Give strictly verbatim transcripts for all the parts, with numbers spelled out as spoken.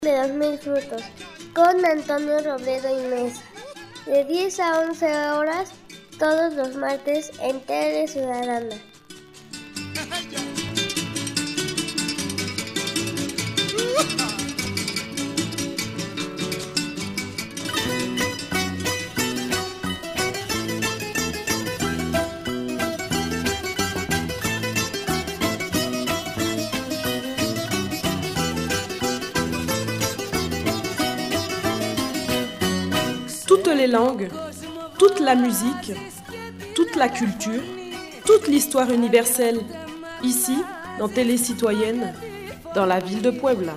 de dos mil frutos, con Antonio Robledo y Mesa, de diez a once horas, todos los martes en Tele Ciudadana. Toutes les langues, toute la musique, toute la culture, toute l'histoire universelle, ici, dans Télé Citoyenne, dans la ville de Puebla.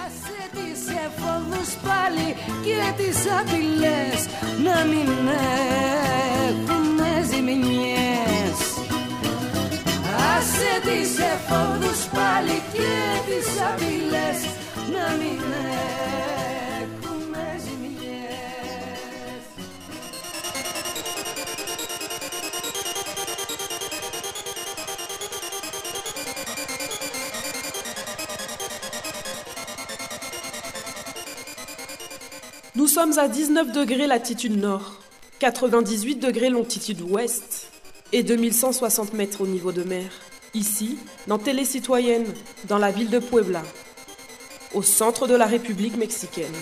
Nous sommes à dix-neuf degrés latitude nord, quatre-vingt-dix-huit degrés longitude ouest et deux mille cent soixante mètres au niveau de mer. Ici, dans Télé Citoyenne, dans la ville de Puebla, au centre de la République mexicaine.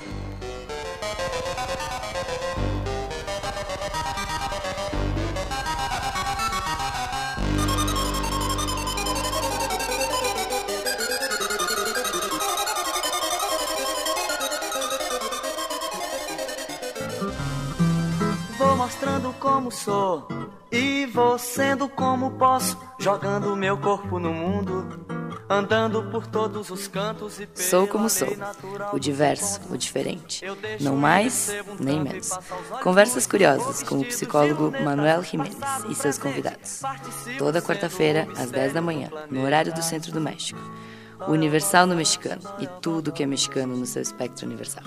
Vou mostrando como sou e vou sendo como posso, jogando meu corpo no mundo, andando por todos os cantos e Sou como sou, o diverso, o diferente, não mais nem menos. Conversas curiosas com o psicólogo Manuel Jiménez e seus convidados. Toda quarta-feira, às dez da manhã, no horário do Centro do México. O Universal no mexicano e tudo que é mexicano no seu espectro universal.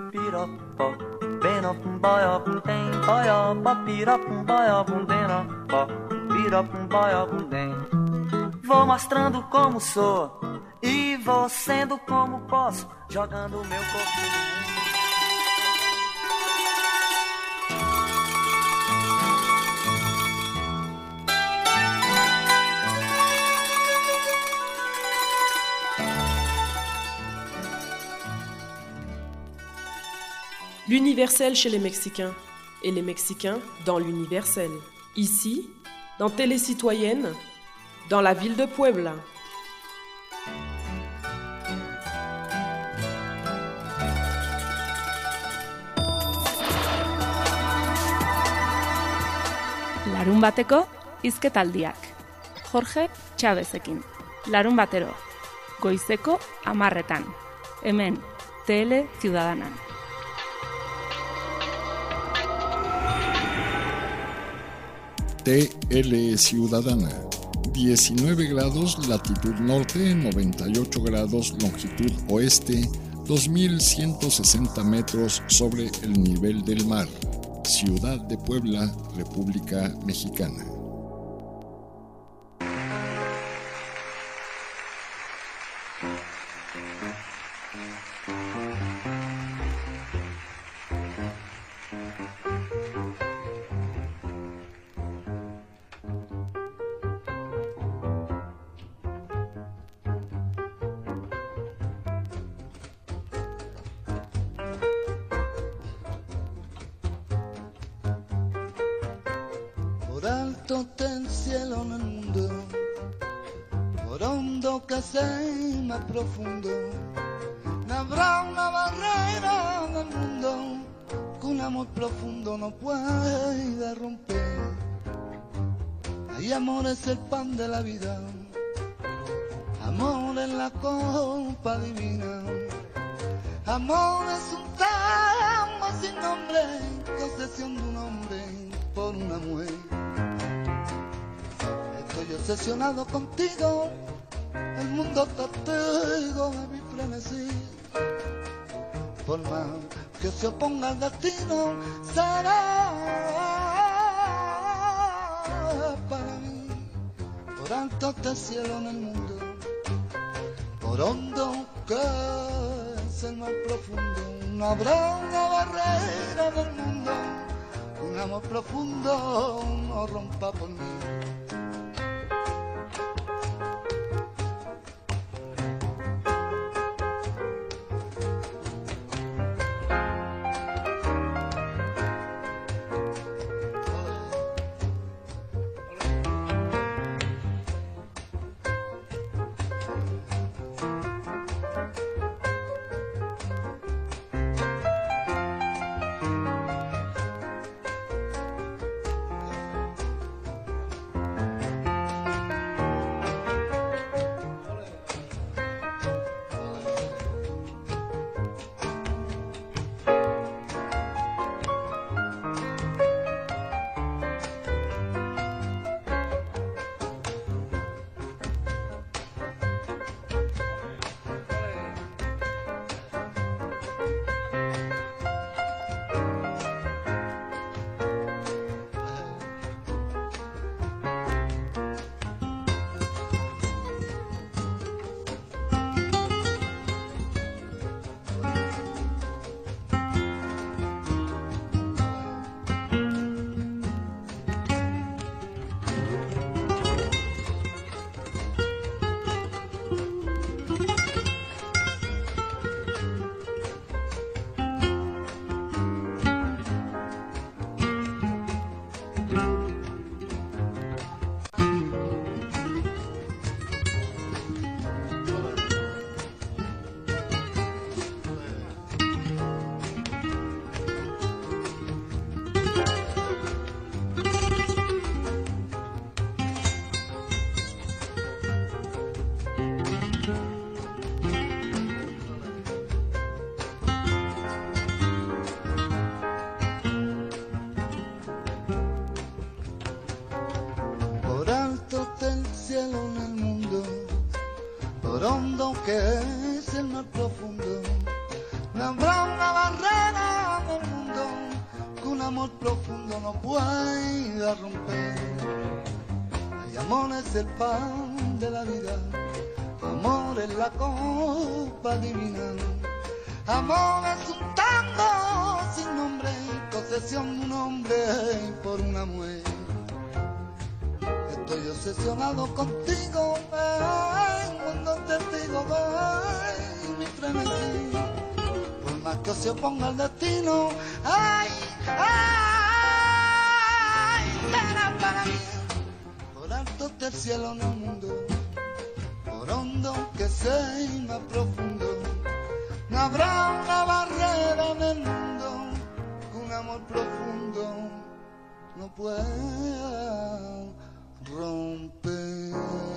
Vou mostrando como sou e vou sendo como posso, jogando meu corpo no mundo. L'universel chez les Mexicains et les Mexicains dans l'universel. Ici, dans Télé Citoyenne, dans la ville de Puebla. Larun bateko hizketaldiak. Jorge Chavezekin. Larun batero. Goizeko hamarretan. Hemen, Tele Ciudadana. T L Ciudadana, diecinueve grados latitud norte, noventa y ocho grados longitud oeste, dos mil ciento sesenta metros sobre el nivel del mar. Ciudad de Puebla, República Mexicana. Por alto está el cielo en el mundo, por hondo que sea más profundo, no habrá una barrera del mundo que un amor profundo no pueda romper. Hay amor es el pan de la vida, amor es la copa divina, amor es un tango sin nombre, concesión de un hombre por una mujer. Estoy obsesionado contigo, el mundo testigo de mi frenesí. Por más que se oponga al destino, será para mí. Por alto este cielo en el mundo, por hondo que es el más profundo. No habrá una barrera del mundo, un amor profundo no rompa por mí. Que es el más profundo, no habrá una barrera en el mundo que un amor profundo no pueda romper. El amor es el pan de la vida, amor es la copa divina, amor es un tango sin nombre, posesión de un hombre por una mujer. Estoy obsesionado contigo, ay, cuando te digo, ay, mi frenesí. Por más que se oponga el destino, ay, ay, será para mí. Por alto del cielo en el mundo, por hondo que sea más profundo, no habrá una barrera en el mundo que un amor profundo no pueda romper.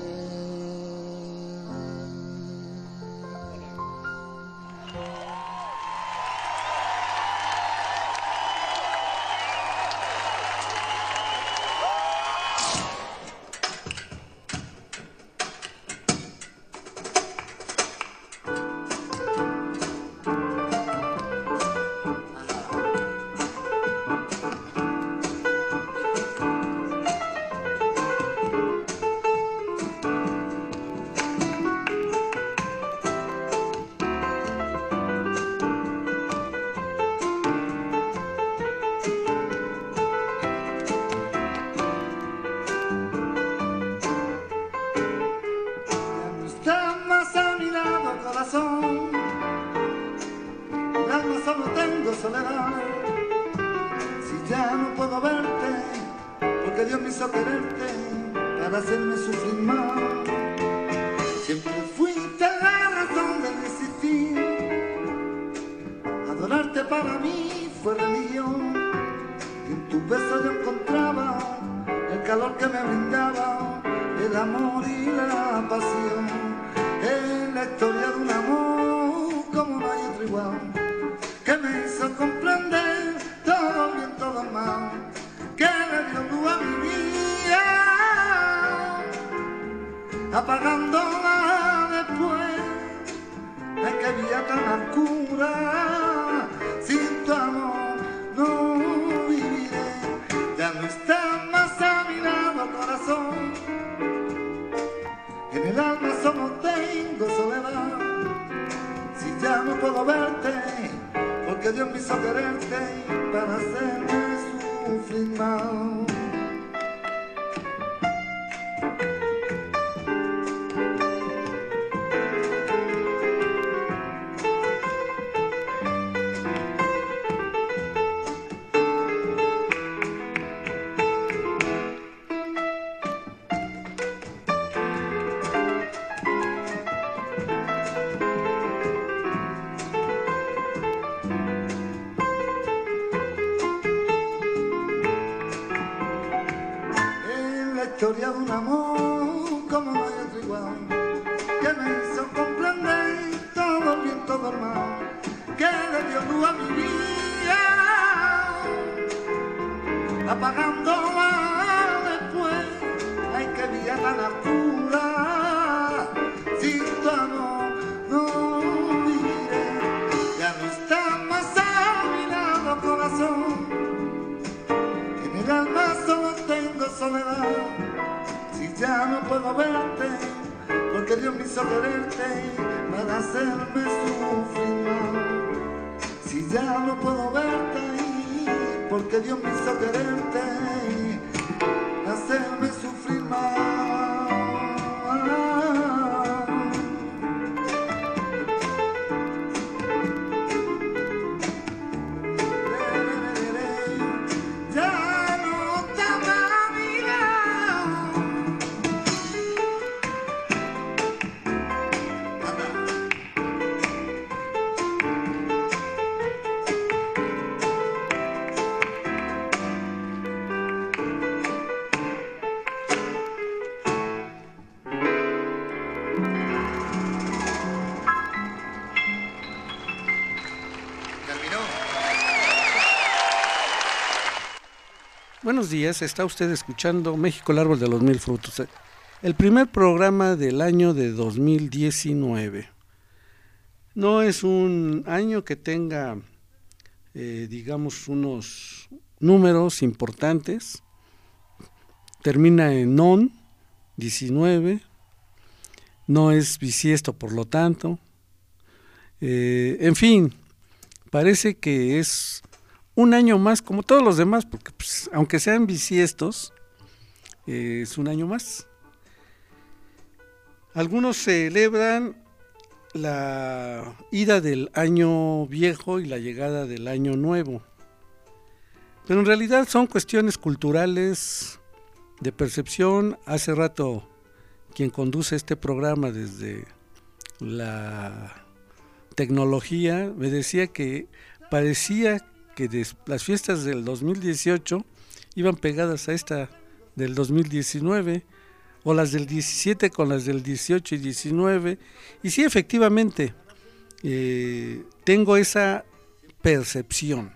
Soledad, si ya no puedo verte, porque Dios me hizo quererte para hacerme sufrir más. Siempre fuiste la razón de mi existir, adorarte para mí fue religión, y en tu beso yo encontraba el calor que me brindaba, el amor y la pasión. Es la historia de un amor como no hay otro igual, que me hizo comprender todo bien, todo mal, que le dio luz a mi vida, apagándola después, es que vida tan oscura, sin tu amor no viviré. Ya no estás más a mi lado, corazón, en el alma solo tengo soledad, si ya no puedo ver porque Dios me hizo quererte para hacerme sufrir mal. Historia de un amor como no hay otro igual, que me hizo comprender todo el bien, todo el mal, que le dio luz a mi vida, apagándola después. Ay, que vida tan oscura, sin tu amor no viviré. Ya no está más a mi lado, corazón, en el alma solo tengo soledad. Ya no puedo verte, porque Dios me hizo quererte para hacerme sufrir mal. Si ya no puedo verte, porque Dios me hizo quererte, hacerme sufrir mal. Buenos días, está usted escuchando México, el árbol de los mil frutos, el primer programa del año de dos mil diecinueve. No es un año que tenga, eh, digamos, unos números importantes, termina en non, diecinueve, no es bisiesto por lo tanto, eh, en fin, parece que es un año más, como todos los demás, porque pues, aunque sean bisiestos, eh, es un año más. Algunos celebran la ida del año viejo y la llegada del año nuevo, pero en realidad son cuestiones culturales, de percepción. Hace rato quien conduce este programa desde la tecnología me decía que parecía que de las fiestas del dos mil dieciocho iban pegadas a esta del dos mil diecinueve, o las del diecisiete con las del dieciocho y diecinueve, y sí, efectivamente, eh, tengo esa percepción.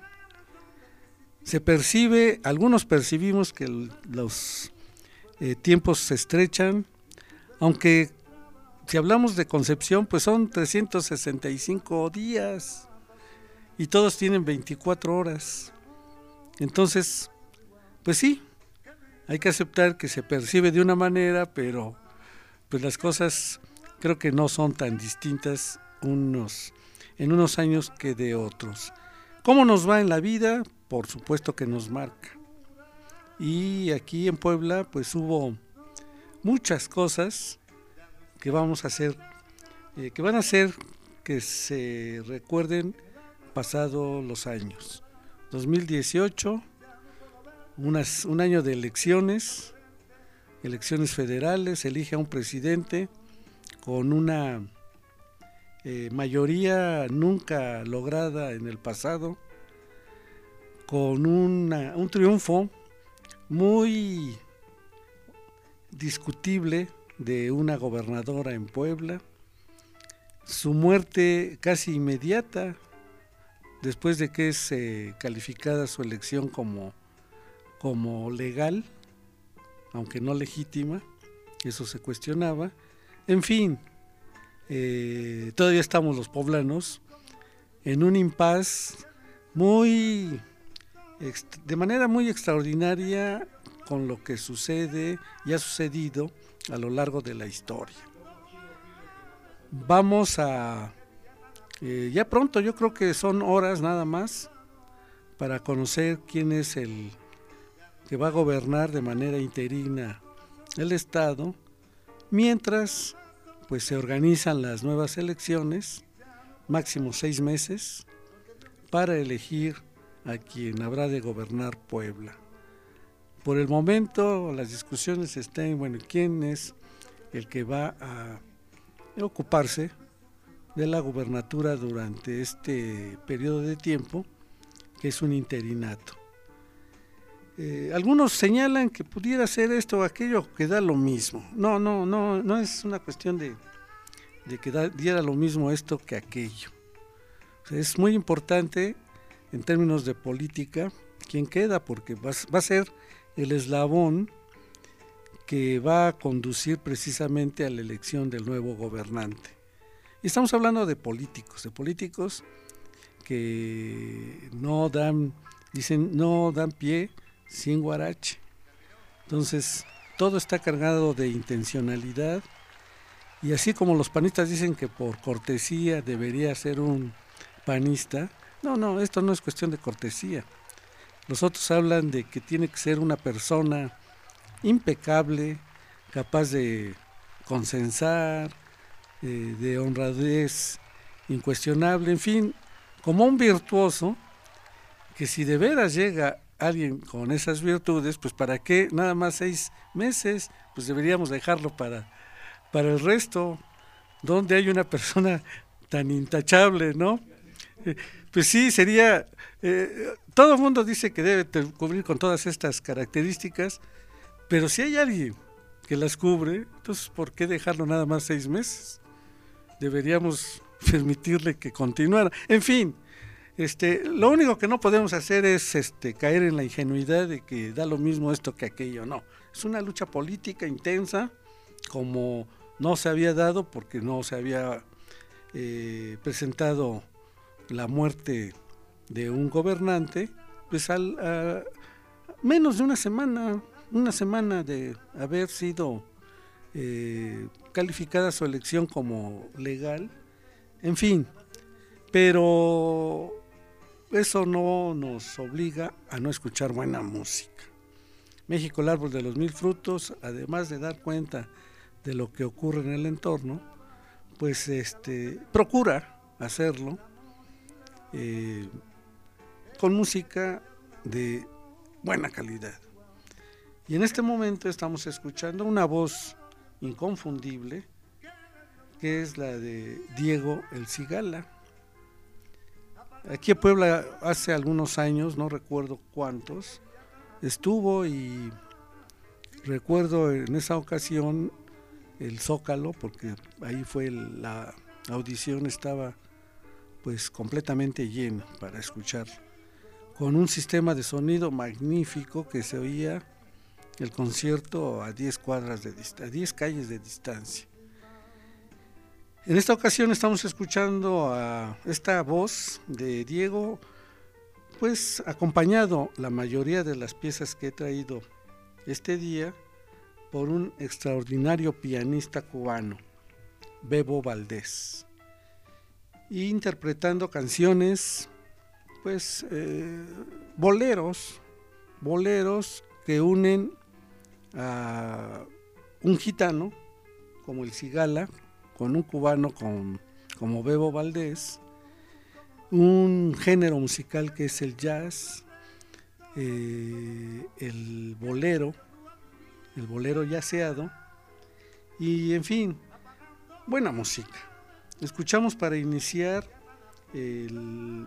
Se percibe, algunos percibimos que el, los eh, tiempos se estrechan, aunque si hablamos de concepción, pues son trescientos sesenta y cinco días, y todos tienen veinticuatro horas. Entonces, pues sí, hay que aceptar que se percibe de una manera, pero pues las cosas creo que no son tan distintas unos en unos años que de otros. ¿Cómo nos va en la vida? Por supuesto que nos marca. Y aquí en Puebla pues hubo muchas cosas que vamos a hacer, eh, que van a hacer que se recuerden pasados los años. dos mil dieciocho, unas, un año de elecciones, elecciones federales, elige a un presidente con una eh, mayoría nunca lograda en el pasado, con una, un triunfo muy discutible de una gobernadora en Puebla, su muerte casi inmediata, después de que es eh, calificada su elección como, como legal, aunque no legítima, eso se cuestionaba. En fin, eh, todavía estamos los poblanos en un impasse muy, de manera muy extraordinaria con lo que sucede y ha sucedido a lo largo de la historia. Vamos a Eh, ya pronto, yo creo que son horas nada más para conocer quién es el que va a gobernar de manera interina el Estado, mientras pues se organizan las nuevas elecciones, máximo seis meses, para elegir a quien habrá de gobernar Puebla. Por el momento las discusiones están, bueno, quién es el que va a ocuparse de la gubernatura durante este periodo de tiempo, que es un interinato. Eh, algunos señalan que pudiera ser esto o aquello, que da lo mismo. No, no, no, no es una cuestión de, de que da, diera lo mismo esto que aquello. O sea, es muy importante en términos de política quién queda, porque va, va a ser el eslabón que va a conducir precisamente a la elección del nuevo gobernante. Y estamos hablando de políticos, de políticos que no dan, dicen, no dan pie sin guarache. Entonces, todo está cargado de intencionalidad, y así como los panistas dicen que por cortesía debería ser un panista, no, no, esto no es cuestión de cortesía. Los otros hablan de que tiene que ser una persona impecable, capaz de consensar, eh, de honradez incuestionable, en fin, como un virtuoso, que si de veras llega alguien con esas virtudes, pues para qué nada más seis meses, pues deberíamos dejarlo para, para el resto, donde hay una persona tan intachable, ¿no? Eh, pues sí, sería, eh, todo el mundo dice que debe cubrir con todas estas características, pero si hay alguien que las cubre, entonces ¿por qué dejarlo nada más seis meses? Deberíamos permitirle que continuara. En fin, este, lo único que no podemos hacer es este, caer en la ingenuidad de que da lo mismo esto que aquello. No, es una lucha política intensa, como no se había dado porque no se había eh, presentado la muerte de un gobernante, pues al, a menos de una semana, una semana de haber sido eh, calificada su elección como legal, en fin, pero eso no nos obliga a no escuchar buena música. México, el árbol de los mil frutos, además de dar cuenta de lo que ocurre en el entorno, pues este procura hacerlo eh, con música de buena calidad. Y en este momento estamos escuchando una voz inconfundible, que es la de Diego El Cigala. Aquí en Puebla hace algunos años, no recuerdo cuántos, estuvo, y recuerdo en esa ocasión el Zócalo, porque ahí fue el, la audición, estaba pues completamente lleno para escuchar, con un sistema de sonido magnífico que se oía el concierto a diez cuadras de distancia, a diez calles de distancia. En esta ocasión estamos escuchando a esta voz de Diego, pues acompañado la mayoría de las piezas que he traído este día por un extraordinario pianista cubano, Bebo Valdés, interpretando canciones, pues eh, boleros, boleros que unen a un gitano como el Cigala con un cubano con, como Bebo Valdés, un género musical que es el jazz, eh, el bolero, el bolero yaceado, y en fin, buena música. Escuchamos para iniciar el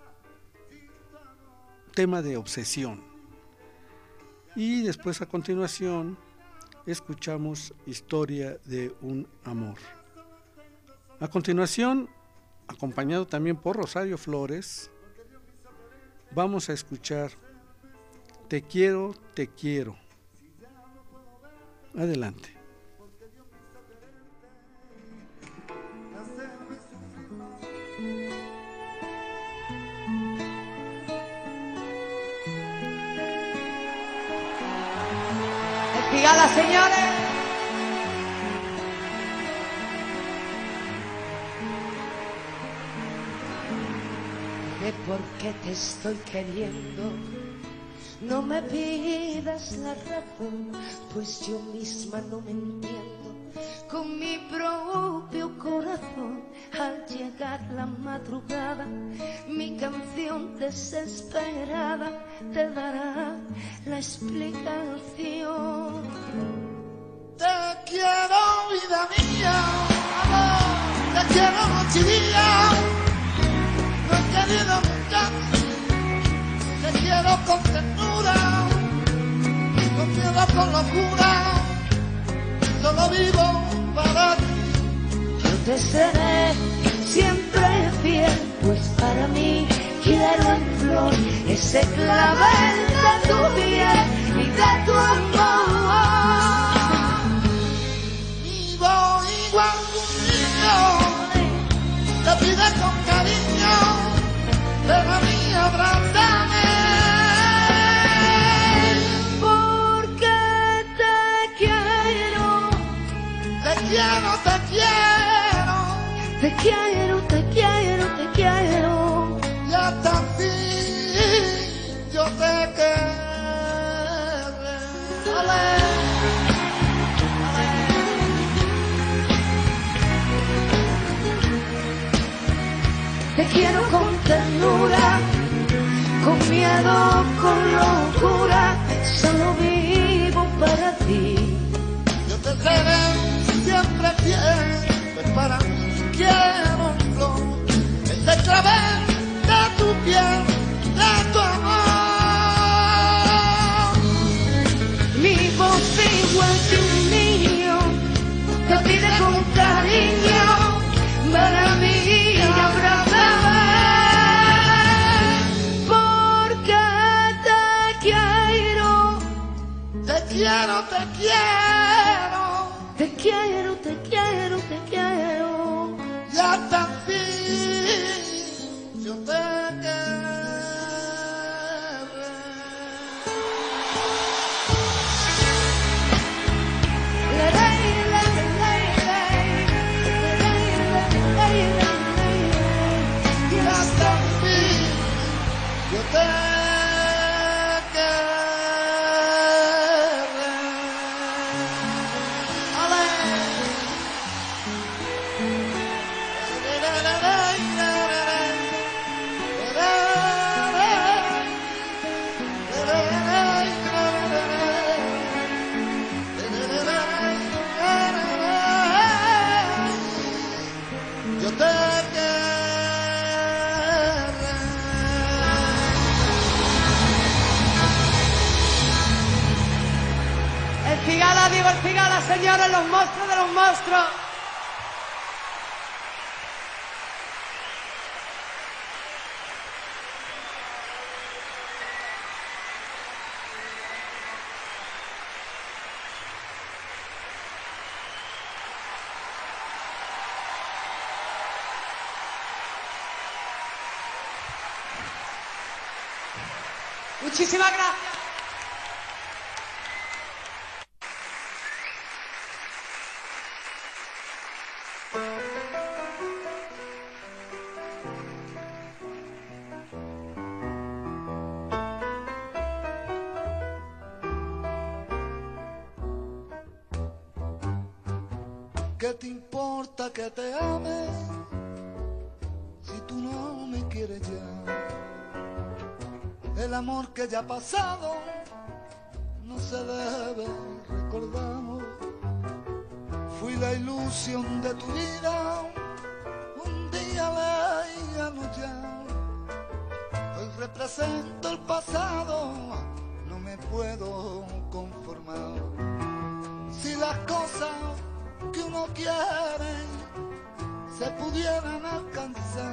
tema de Obsesión, y después a continuación escuchamos Historia de un amor. A continuación, acompañado también por Rosario Flores, vamos a escuchar Te quiero, te quiero. Adelante. Cigala, señores. porque te estoy queriendo. No me pidas la razón, pues yo misma no me entiendo. Con mi propio corazón, al llegar la madrugada, mi canción desesperada te dará la explicación. Te quiero, vida mía, amor, te quiero noche y día. No he querido nunca, te quiero con ternura, con miedo, con locura, solo vivo para ti. Yo te seré siempre fiel, pues para mí quiero en flor ese clavel de tu piel y de tu amor. Vivo igual que un niño, te pide con cariño, ven a mí, abrázame. Porque te quiero, te quiero, te quiero, te quiero, te quiero, te quiero. Y hasta fin yo te querré. Ale, ale. Te quiero con ternura, con miedo, con locura, solo vivo para ti. Yo te seré siempre fiel, pues para mí quiero un flor, ese clavel de tu piel, de tu amor. Mi voz igual que un niño, te pide con cariño, para mí abrázame. Porque te quiero, te quiero, te quiero, te quiero, te quiero, te quiero. Y hasta el fin yo te querré. Y hasta el fin yo te querré. Ale. Yo te querré. El Cigala, digo el Cigala, señores, los monstruos de los monstruos. Muchísimas gracias. ¿Qué te importa que te ames si tú no me quieres ya? El amor que ya ha pasado no se debe recordar. Fui la ilusión de tu vida, un día leíamos ya. Hoy represento el pasado, no me puedo conformar. Si las cosas que uno quiere se pudieran alcanzar,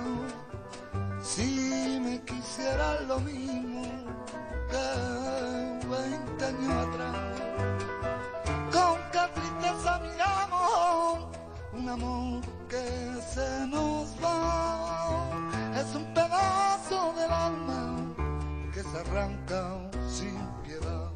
si me quisieras lo mismo que veinte años atrás, con qué tristeza miramos un amor que se nos va. Es un pedazo del alma que se arranca sin piedad.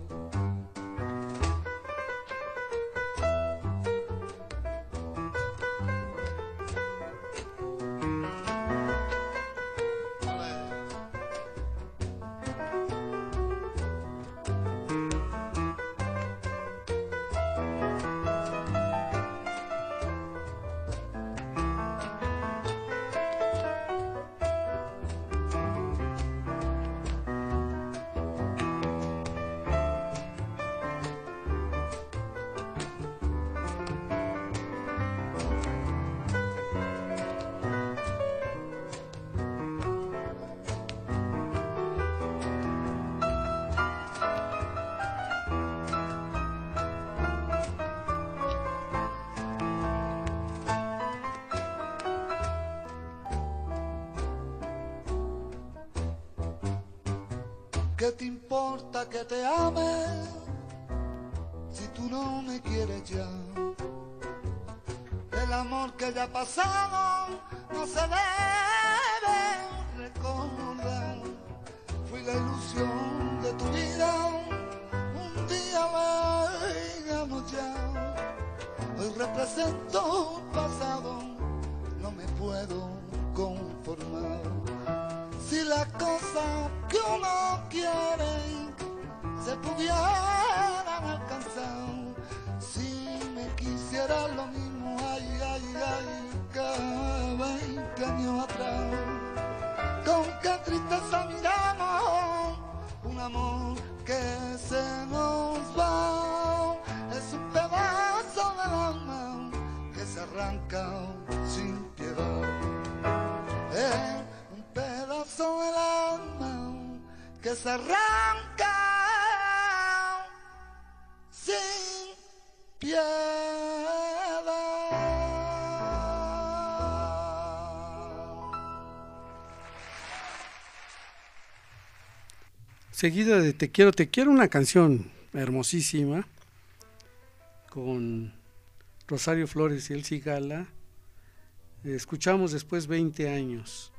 ¿Qué te importa que te ame si tú no me quieres ya? El amor que ya ha pasado no se debe recordar. Fui la ilusión de tu vida, un día llegamos ya. Hoy represento el pasado, no me puedo conformar. Si las cosas que uno quiere se pudieran alcanzar, si me quisiera lo mismo, ay, ay, ay, que veinte años atrás. Con qué tristeza miramos un amor que se nos va. Es un pedazo del alma que se arranca sin piedad. Es un pedazo del alma que se arranca sin piedad. Seguida de Te quiero, te quiero, una canción hermosísima con Rosario Flores y El Cigala. Escuchamos después veinte años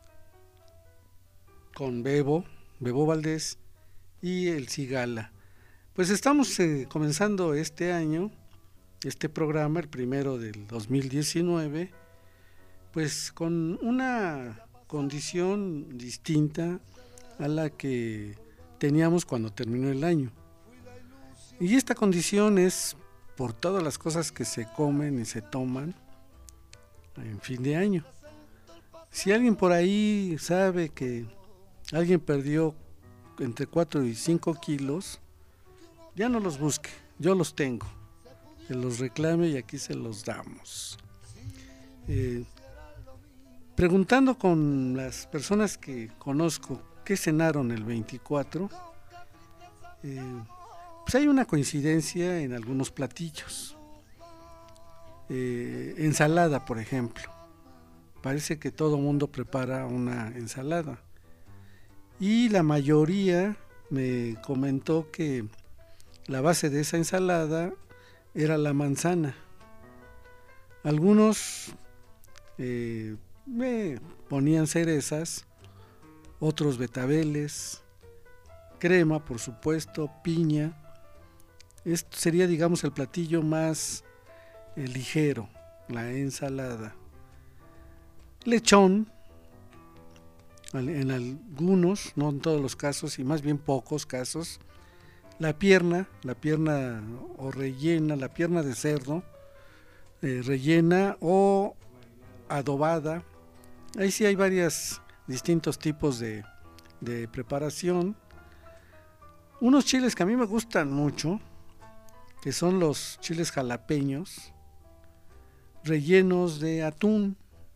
con Bebo, Bebo Valdés y El Cigala. Pues estamos eh, comenzando este año, este programa, el primero del dos mil diecinueve, pues con una condición distinta a la que teníamos cuando terminó el año. Y esta condición es por todas las cosas que se comen y se toman en fin de año. Si alguien por ahí sabe que alguien perdió entre cuatro y cinco kilos, ya no los busque, yo los tengo, que los reclame y aquí se los damos. Eh, preguntando con las personas que conozco qué cenaron el veinticuatro, eh, pues hay una coincidencia en algunos platillos. Eh, ensalada, por ejemplo. Parece que todo mundo prepara una ensalada. Y la mayoría me comentó que la base de esa ensalada era la manzana. Algunos eh, me ponían cerezas, otros betabeles, crema, por supuesto, piña. Esto sería, digamos, el platillo más eh, ligero, la ensalada. Lechón, en algunos, no en todos los casos, y más bien pocos casos, la pierna, la pierna o rellena, la pierna de cerdo, eh, rellena o adobada. Ahí sí hay varios distintos tipos de, de preparación. Unos chiles que a mí me gustan mucho, que son los chiles jalapeños, rellenos de atún.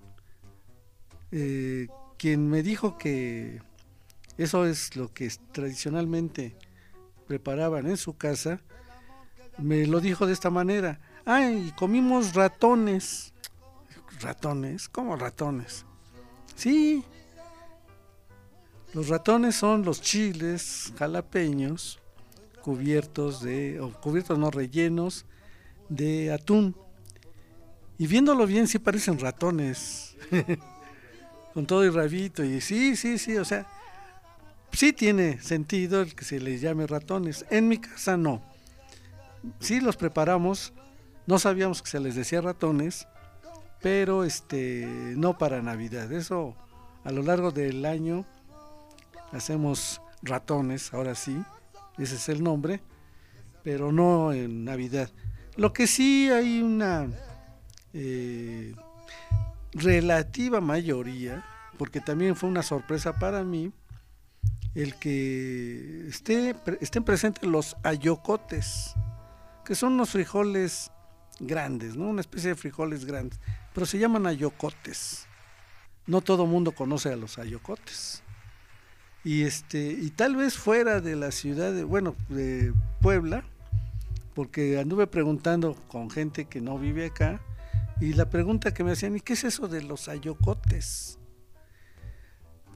Eh, quien me dijo que eso es lo que tradicionalmente preparaban en su casa, me lo dijo de esta manera: ay, comimos ratones. ¿Ratones? ¿Cómo ratones? Sí, los ratones son los chiles jalapeños cubiertos de, o cubiertos no, rellenos de atún. Y viéndolo bien sí parecen ratones, con todo el rabito, y sí, sí, sí, o sea, sí tiene sentido el que se les llame ratones. En mi casa no. Sí los preparamos, no sabíamos que se les decía ratones, pero este no para Navidad. Eso a lo largo del año hacemos ratones, ahora sí, ese es el nombre, pero no en Navidad. Lo que sí hay una eh, relativa mayoría, porque también fue una sorpresa para mí, el que esté, estén presentes los ayocotes, que son unos frijoles grandes, ¿no? Una especie de frijoles grandes, pero se llaman ayocotes. No todo mundo conoce a los ayocotes. Y este, y tal vez fuera de la ciudad de, bueno, de Puebla, porque anduve preguntando con gente que no vive acá, y la pregunta que me hacían: ¿y qué es eso de los ayocotes?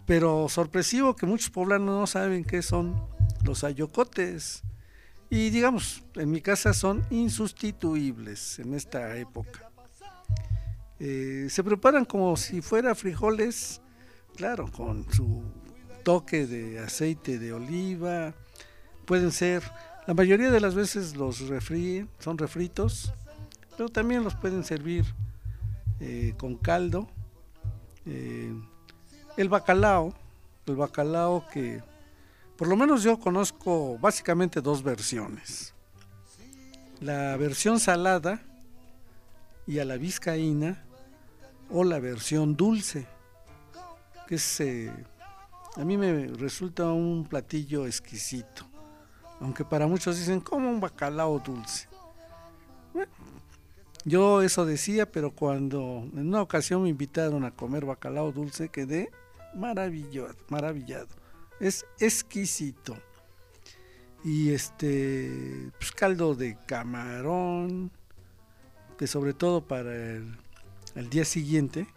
pero sorpresivo que muchos poblanos no saben qué son los ayocotes. Y digamos, en mi casa son insustituibles en esta época. Eh, se preparan como si fuera frijoles, claro, con su toque de aceite de oliva. Pueden ser, la mayoría de las veces los refríen, son refritos, pero también los pueden servir eh, con caldo. Eh, el bacalao, el bacalao que por lo menos yo conozco básicamente dos versiones. La versión salada y a la vizcaína, o la versión dulce, que es, eh, a mí me resulta un platillo exquisito, aunque para muchos dicen, ¿cómo un bacalao dulce? Bueno, yo eso decía, pero cuando en una ocasión me invitaron a comer bacalao dulce, quedé maravillado, maravillado. Es exquisito. Y este, pues caldo de camarón, que sobre todo para el, el día siguiente,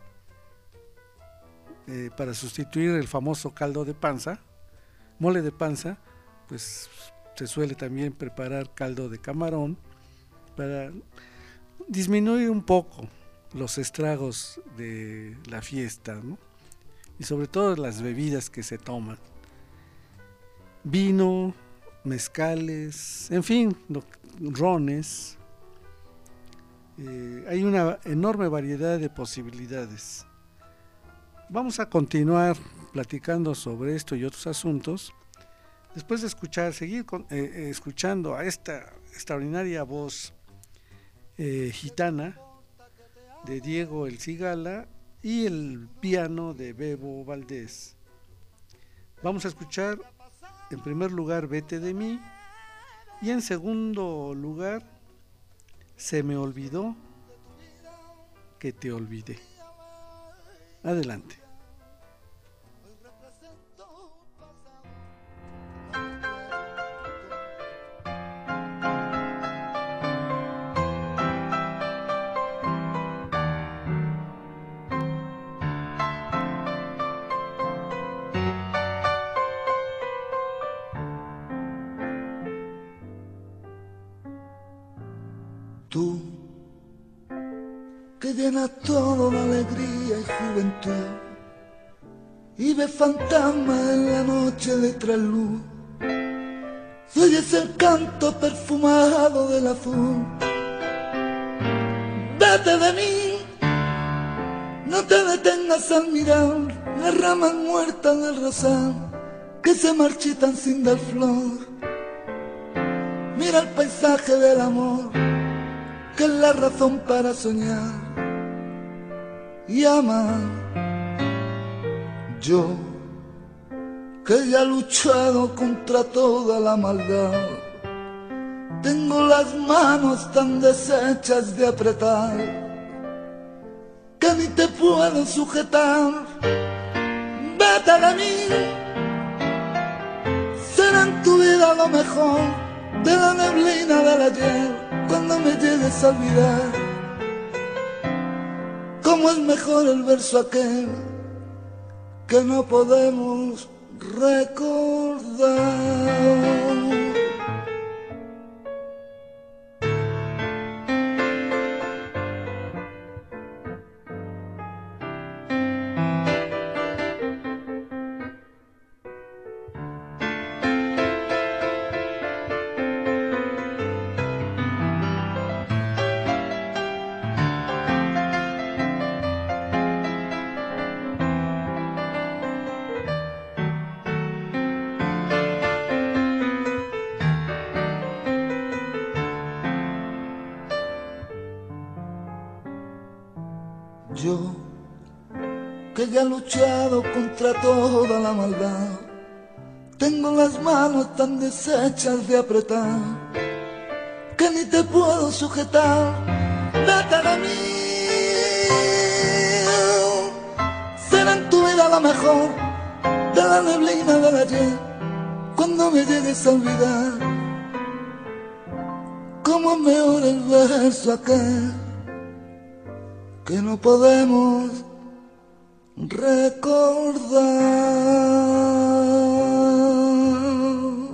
eh, para sustituir el famoso caldo de panza, mole de panza, pues se suele también preparar caldo de camarón para disminuir un poco los estragos de la fiesta, ¿no? Y sobre todo las bebidas que se toman, vino, mezcales, en fin, rones. Eh, hay una enorme variedad de posibilidades. Vamos a continuar platicando sobre esto y otros asuntos después de escuchar, seguir con, eh, escuchando a esta extraordinaria voz eh, gitana de Diego El Cigala y el piano de Bebo Valdés. Vamos a escuchar en primer lugar Vete de mí y en segundo lugar Se me olvidó que te olvidé. Adelante. Tú, que llenas todo de alegría y juventud, y ves fantasmas en la noche de trasluz, y oyes el canto perfumado del azul. Vete de mí, no te detengas al mirar las ramas muertas del rosal que se marchitan sin dar flor. Mira el paisaje del amor, que es la razón para soñar y amar. Yo, que ya he luchado contra toda la maldad, tengo las manos tan deshechas de apretar que ni te puedo sujetar. Vete de mí, será en tu vida lo mejor de la neblina del ayer. Cuando me llegues a olvidar, cómo es mejor el verso aquel que no podemos recordar. Yo, que ya he luchado contra toda la maldad, tengo las manos tan deshechas de apretar que ni te puedo sujetar. Vete de mí, será en tu vida lo mejor de la neblina del ayer. Cuando me llegues a olvidar, cómo es mejor el verso aquel que no podemos recordar.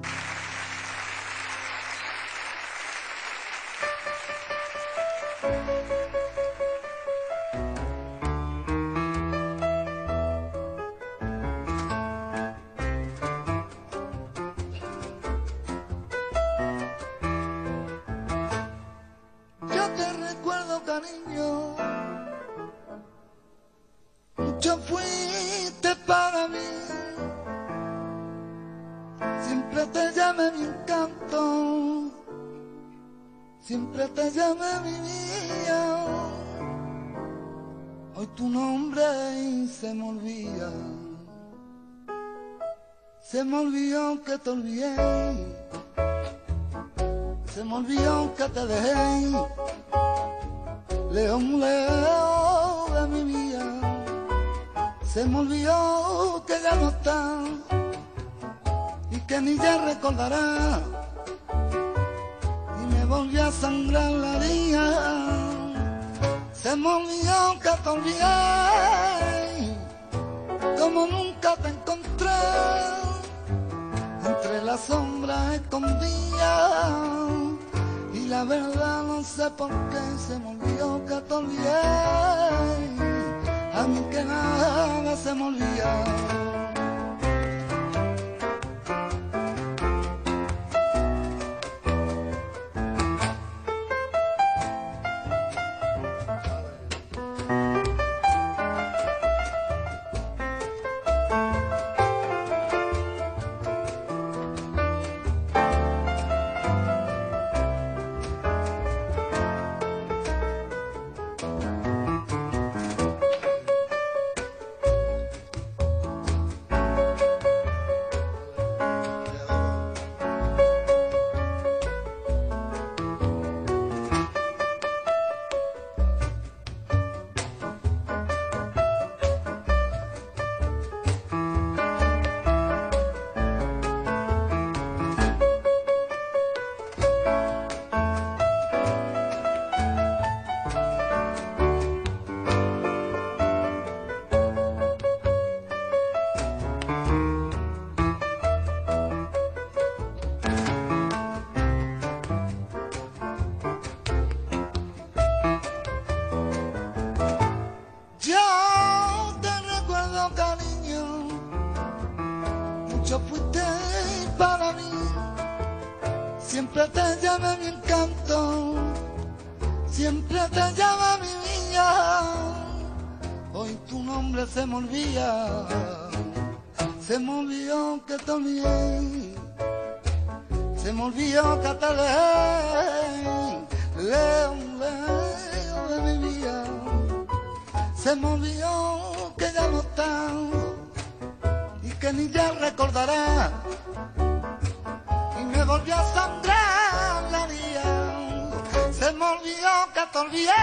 Yo te recuerdo, cariño, mucho fuiste para mí. Siempre te llamé mi encanto, siempre te llamé mi vida. Hoy tu nombre y se me olvida, se me olvidó que te olvidé, se me olvidó que te dejé, lejos, lejos de mi vida. Se me olvidó que ya no está y que ni ya recordará, y me volvió a sangrar la herida. Se me olvidó que te olvidé, como nunca te encontré, entre las sombras escondidas, y la verdad no sé por qué se me olvidó que te olvidé, a mí que nada se me olvida. Siempre te llama mi encanto, siempre te llama mi vida. Hoy tu nombre se me olvida, se me olvidó que te olvidé, se me olvidó que te dejé, lejos, lejos de mi vida. Se me olvidó que ya no estás y que ni ya recordarás, y me volvió a sangrar la vida. Se me olvidó que te olvidé,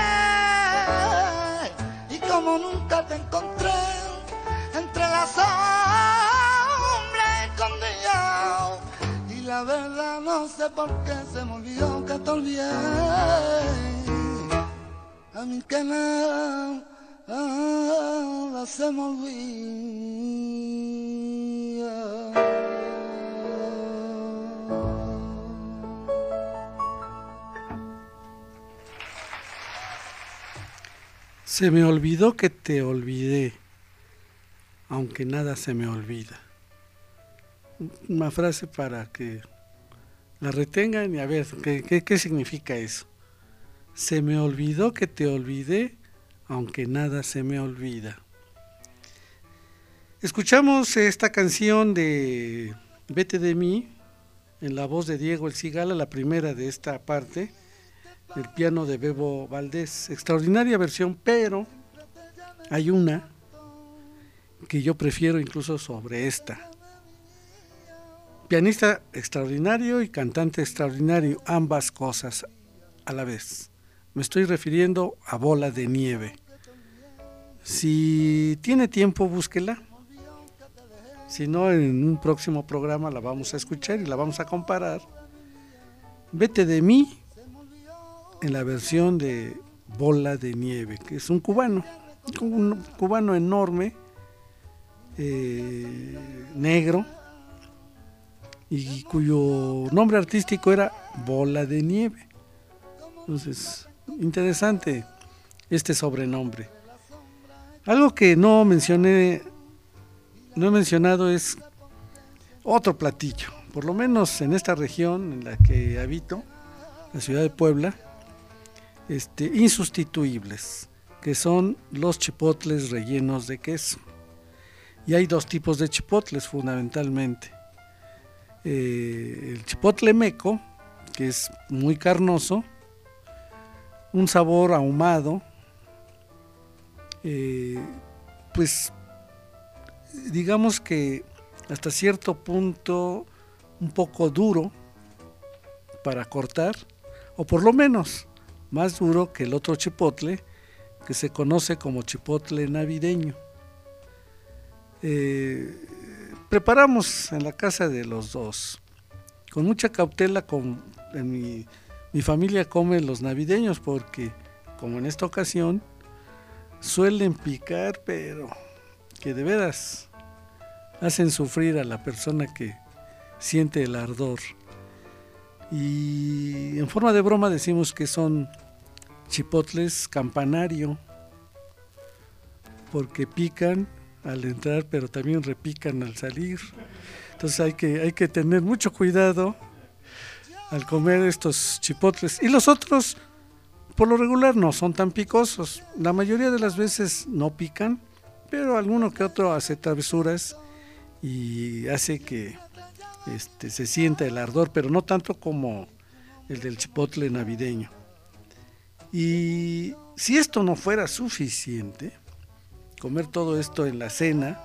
y como nunca te encontré entre las sombras escondidas, y la verdad no sé por qué se me olvidó que te olvidé, a mí que nada, nada se me olvida. Se me olvidó que te olvidé, aunque nada se me olvida. Una frase para que la retengan y a ver, ¿qué, qué, qué significa eso? Se me olvidó que te olvidé, aunque nada se me olvida. Escuchamos esta canción de Vete de mí, en la voz de Diego El Cigala, la primera de esta parte, el piano de Bebo Valdés, extraordinaria versión, pero hay una que yo prefiero incluso sobre esta. Pianista extraordinario y cantante extraordinario, ambas cosas a la vez. Me estoy refiriendo a Bola de Nieve. Si tiene tiempo, búsquela. Si no, en un próximo programa la vamos a escuchar y la vamos a comparar. Vete de mí, en la versión de Bola de Nieve, que es un cubano, un cubano enorme, eh, negro, y cuyo nombre artístico era Bola de Nieve. Entonces, interesante este sobrenombre. Algo que no mencioné, no he mencionado es otro platillo, por lo menos en esta región en la que habito, la ciudad de Puebla, este, insustituibles, que son los chipotles rellenos de queso. Y hay dos tipos de chipotles fundamentalmente. Eh, el chipotle meco, que es muy carnoso, un sabor ahumado, eh, pues digamos que hasta cierto punto un poco duro para cortar, o por lo menos más duro que el otro chipotle, que se conoce como chipotle navideño. Eh, preparamos en la casa de los dos, con mucha cautela. Con, en mi, mi familia come los navideños porque, como en esta ocasión, suelen picar, pero que de veras hacen sufrir a la persona que siente el ardor. Y en forma de broma decimos que son chipotles campanario, porque pican al entrar, pero también repican al salir. Entonces hay que, hay que tener mucho cuidado al comer estos chipotles. Y los otros, por lo regular, no son tan picosos. La mayoría de las veces no pican, pero alguno que otro hace travesuras y hace que este, se sienta el ardor, pero no tanto como el del chipotle navideño. Y si esto no fuera suficiente, comer todo esto en la cena,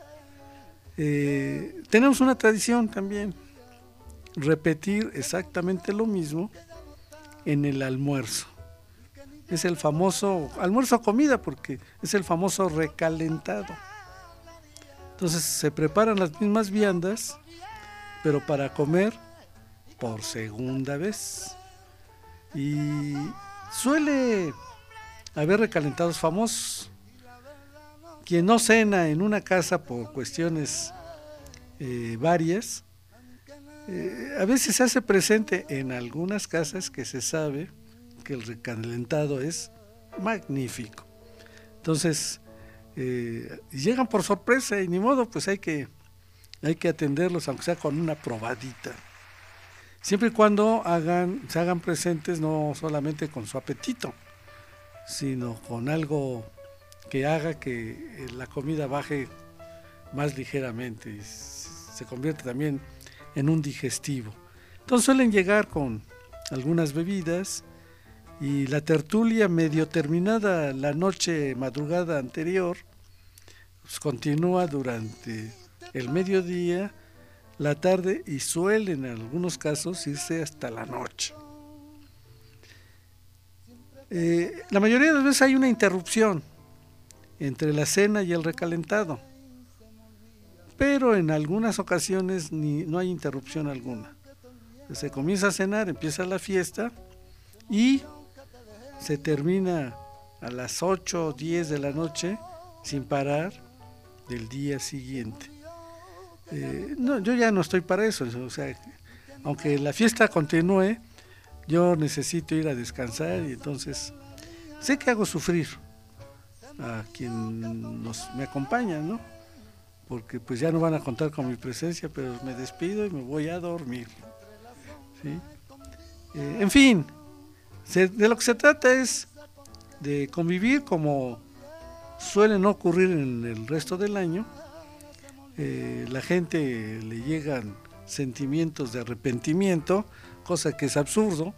eh, tenemos una tradición también, repetir exactamente lo mismo en el almuerzo. Es el famoso almuerzo comida, porque es el famoso recalentado. Entonces se preparan las mismas viandas, pero para comer por segunda vez. Y suele haber recalentados famosos. Quien no cena en una casa por cuestiones eh, varias, eh, a veces se hace presente en algunas casas que se sabe que el recalentado es magnífico. Entonces, eh, llegan por sorpresa y ni modo, pues hay que, hay que atenderlos, aunque sea con una probadita. Siempre y cuando hagan, se hagan presentes no solamente con su apetito, sino con algo que haga que la comida baje más ligeramente y se convierte también en un digestivo. Entonces suelen llegar con algunas bebidas y la tertulia, medio terminada la noche madrugada anterior, pues continúa durante el mediodía, la tarde, y suelen en algunos casos irse hasta la noche. Eh, la mayoría de las veces hay una interrupción entre la cena y el recalentado, pero en algunas ocasiones ni, no hay interrupción alguna. Se comienza a cenar, empieza la fiesta y se termina a las ocho o diez de la noche sin parar del día siguiente. Eh, no, yo ya no estoy para eso, o sea, aunque la fiesta continúe, yo necesito ir a descansar, y entonces sé que hago sufrir a quien nos, me acompaña, ¿no? Porque pues ya no van a contar con mi presencia, pero me despido y me voy a dormir, ¿sí? Eh, en fin, se, de lo que se trata es de convivir como suele no ocurrir en el resto del año. Eh, la gente le llegan sentimientos de arrepentimiento, cosa que es absurdo,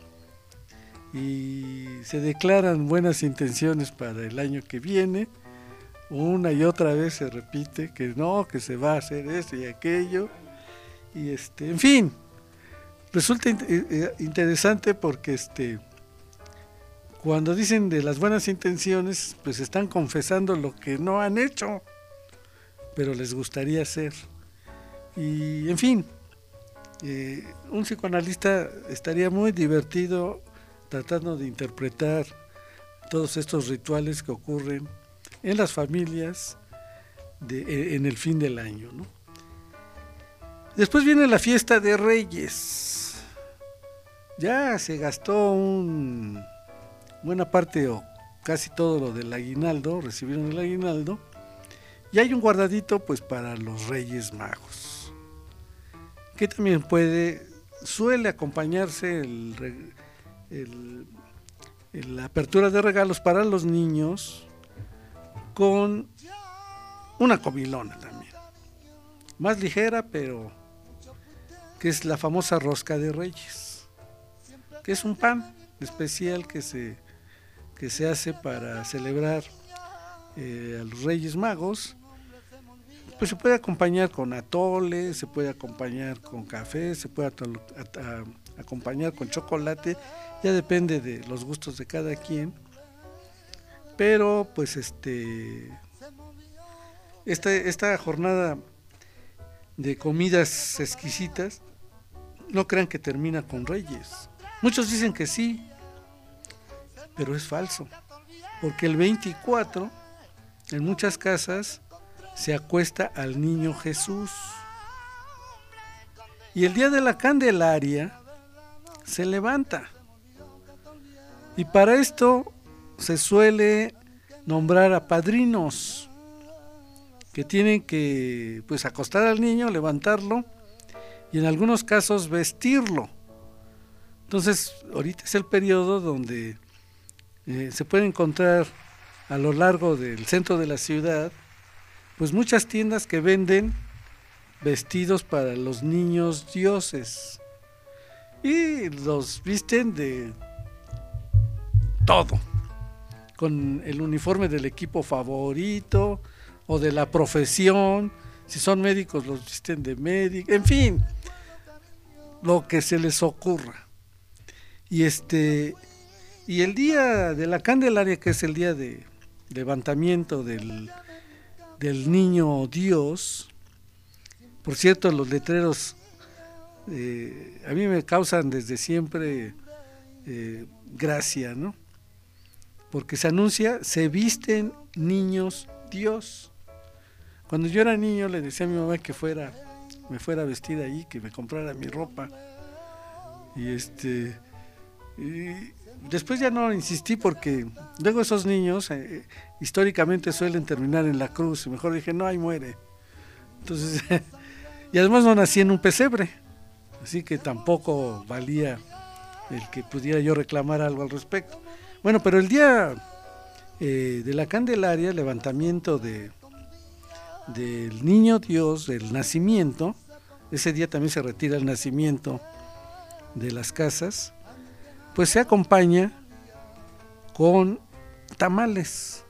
y se declaran buenas intenciones para el año que viene. Una y otra vez se repite que no, que se va a hacer esto y aquello, y este, en fin, resulta interesante porque este, cuando dicen de las buenas intenciones, pues están confesando lo que no han hecho, pero les gustaría hacer. Y en fin, eh, un psicoanalista estaría muy divertido tratando de interpretar todos estos rituales que ocurren en las familias de, en el fin del año, ¿no? Después viene la fiesta de Reyes. Ya se gastó un, buena parte o casi todo lo del aguinaldo, recibieron el aguinaldo, y hay un guardadito pues para los Reyes Magos, que también puede, suele acompañarse el, el, el, la apertura de regalos para los niños con una comilona también, más ligera, pero que es la famosa rosca de Reyes, que es un pan especial que se, que se hace para celebrar eh, a los Reyes Magos. Pues se puede acompañar con atole, se puede acompañar con café, se puede atolo, at, a, acompañar con chocolate, ya depende de los gustos de cada quien. Pero pues este esta, esta jornada de comidas exquisitas, no crean que termina con Reyes. Muchos dicen que sí, pero es falso, porque el veinticuatro en muchas casas se acuesta al niño Jesús, y el día de la Candelaria se levanta, y para esto se suele nombrar a padrinos que tienen que pues acostar al niño, levantarlo y en algunos casos vestirlo. Entonces ahorita es el periodo donde eh, se puede encontrar a lo largo del centro de la ciudad pues muchas tiendas que venden vestidos para los niños dioses y los visten de todo, con el uniforme del equipo favorito o de la profesión. Si son médicos los visten de médico, en fin, lo que se les ocurra. Y este y el día de la Candelaria, que es el día de levantamiento del, del niño Dios, por cierto, los letreros eh, a mí me causan desde siempre eh, gracia, ¿no? Porque se anuncia, se visten niños Dios. Cuando yo era niño le decía a mi mamá que fuera, me fuera vestida ahí, que me comprara mi ropa. Y este y después ya no insistí, porque luego esos niños eh, históricamente suelen terminar en la cruz, y mejor dije, no, ahí muere. Entonces, y además no nací en un pesebre, así que tampoco valía el que pudiera yo reclamar algo al respecto. Bueno, pero el día eh, de la Candelaria, levantamiento de del niño Dios, del nacimiento, ese día también se retira el nacimiento de las casas, pues se acompaña con tamales.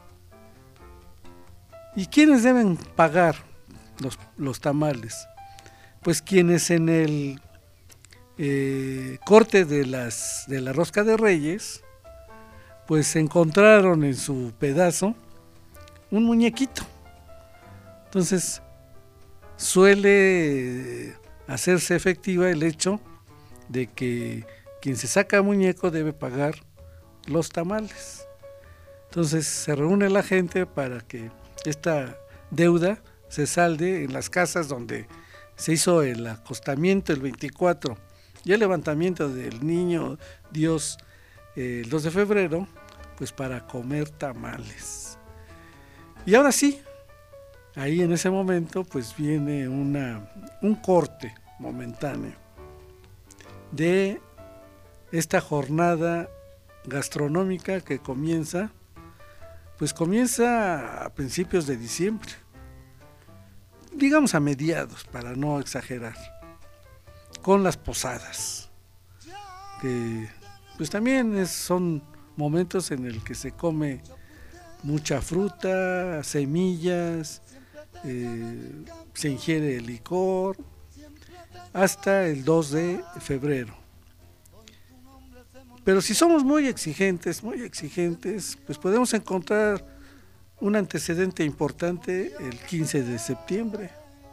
¿Y quiénes deben pagar los, los tamales? Pues quienes en el eh, corte de las de la rosca de Reyes pues encontraron en su pedazo un muñequito. Entonces suele hacerse efectiva el hecho de que quien se saca muñeco debe pagar los tamales. Entonces se reúne la gente para que esta deuda se salde en las casas donde se hizo el acostamiento el veinticuatro y el levantamiento del niño Dios eh, el dos de febrero, pues para comer tamales. Y ahora sí, ahí en ese momento pues viene una, un corte momentáneo de esta jornada gastronómica que comienza, pues comienza a principios de diciembre, digamos a mediados para no exagerar, con las posadas, que pues también es, son momentos en el que se come mucha fruta, semillas, eh, se ingiere licor, hasta el dos de febrero. Pero si somos muy exigentes, muy exigentes, pues podemos encontrar un antecedente importante el quince de septiembre.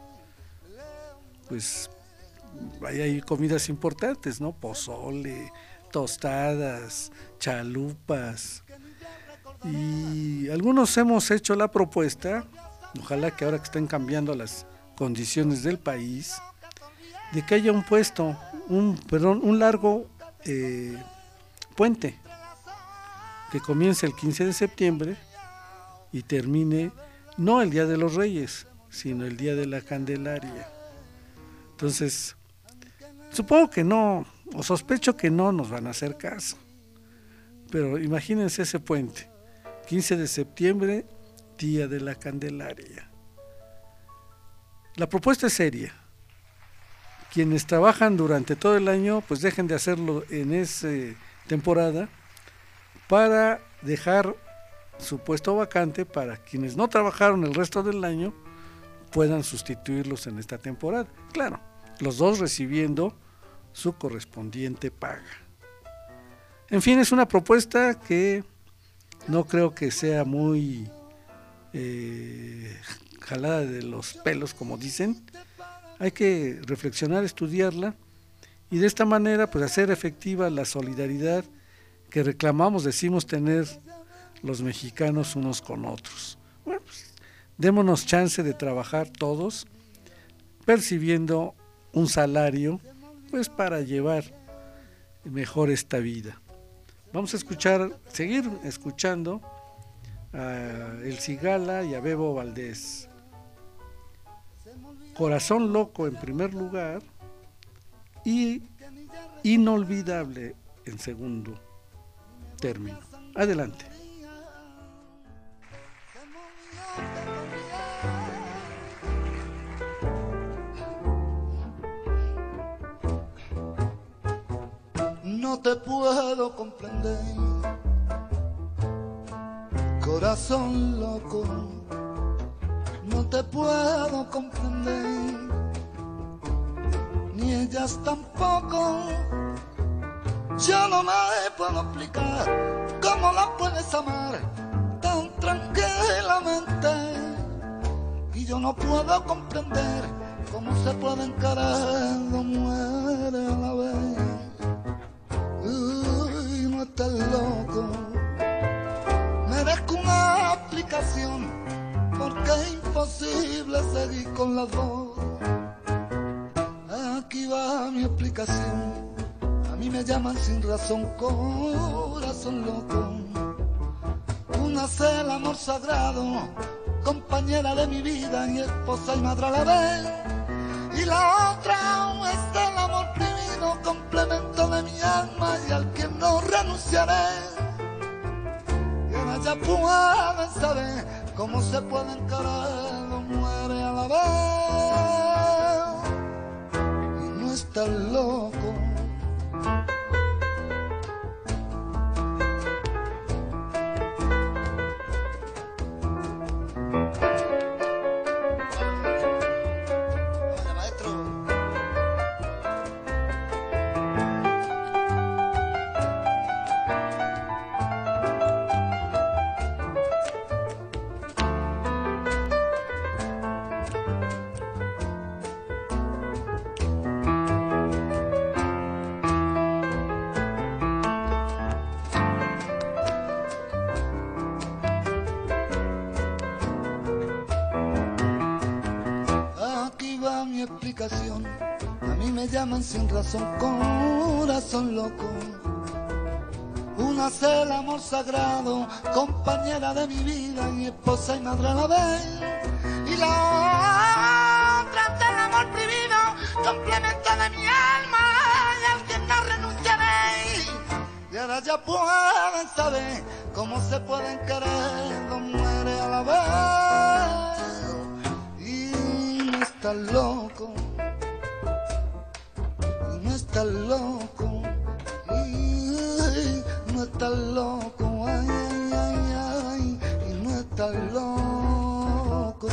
Pues ahí hay comidas importantes, ¿no? Pozole, tostadas, chalupas. Y algunos hemos hecho la propuesta, ojalá que ahora que estén cambiando las condiciones del país, de que haya un puesto, un, perdón, un largo eh, puente que comience el quince de septiembre y termine no el Día de los Reyes, sino el Día de la Candelaria. Entonces, supongo que no, o sospecho que no nos van a hacer caso, pero imagínense ese puente, quince de septiembre, Día de la Candelaria. La propuesta es seria. Quienes trabajan durante todo el año, pues dejen de hacerlo en esa temporada para dejar su puesto vacante para quienes no trabajaron el resto del año puedan sustituirlos en esta temporada. Claro, los dos recibiendo su correspondiente paga. En fin, es una propuesta que no creo que sea muy eh, jalada de los pelos, como dicen. Hay que reflexionar, estudiarla y de esta manera pues hacer efectiva la solidaridad que reclamamos, decimos tener los mexicanos unos con otros. Bueno, pues, démonos chance de trabajar todos percibiendo un salario pues para llevar mejor esta vida. Vamos a escuchar, seguir escuchando a El Cigala y a Bebo Valdés. Corazón Loco en primer lugar y Inolvidable en segundo término. Adelante. No te puedo comprender, corazón loco, no te puedo comprender, ni ellas tampoco. Yo no me puedo explicar cómo la puedes amar tan tranquilamente, y yo no puedo comprender cómo se puede encarar dos mujeres a la vez. Uy, no estás loco, merezco una explicación, porque es imposible seguir con las dos. Aquí va mi explicación. A mí me llaman sin razón corazón loco. Una es el amor sagrado, compañera de mi vida y esposa y madre a la vez. Y la otra es el amor prohibido, complemento de mi alma y al que no renunciaré. Y ahora ya pueden saber cómo se puede encarar dos mujeres a la vez. Y no estás loco. A mí me llaman sin razón corazón loco. Una es el amor sagrado, compañera de mi vida y esposa y madre a la vez. Y la otra es el amor prohibido, complemento de mi alma y al que no renunciaré. Y ahora ya pueden saber cómo se pueden querer dos mujeres a la vez. Y no estás loco, no estás loco, y no estás loco, ay, ay, ay, ay, y no estás loco.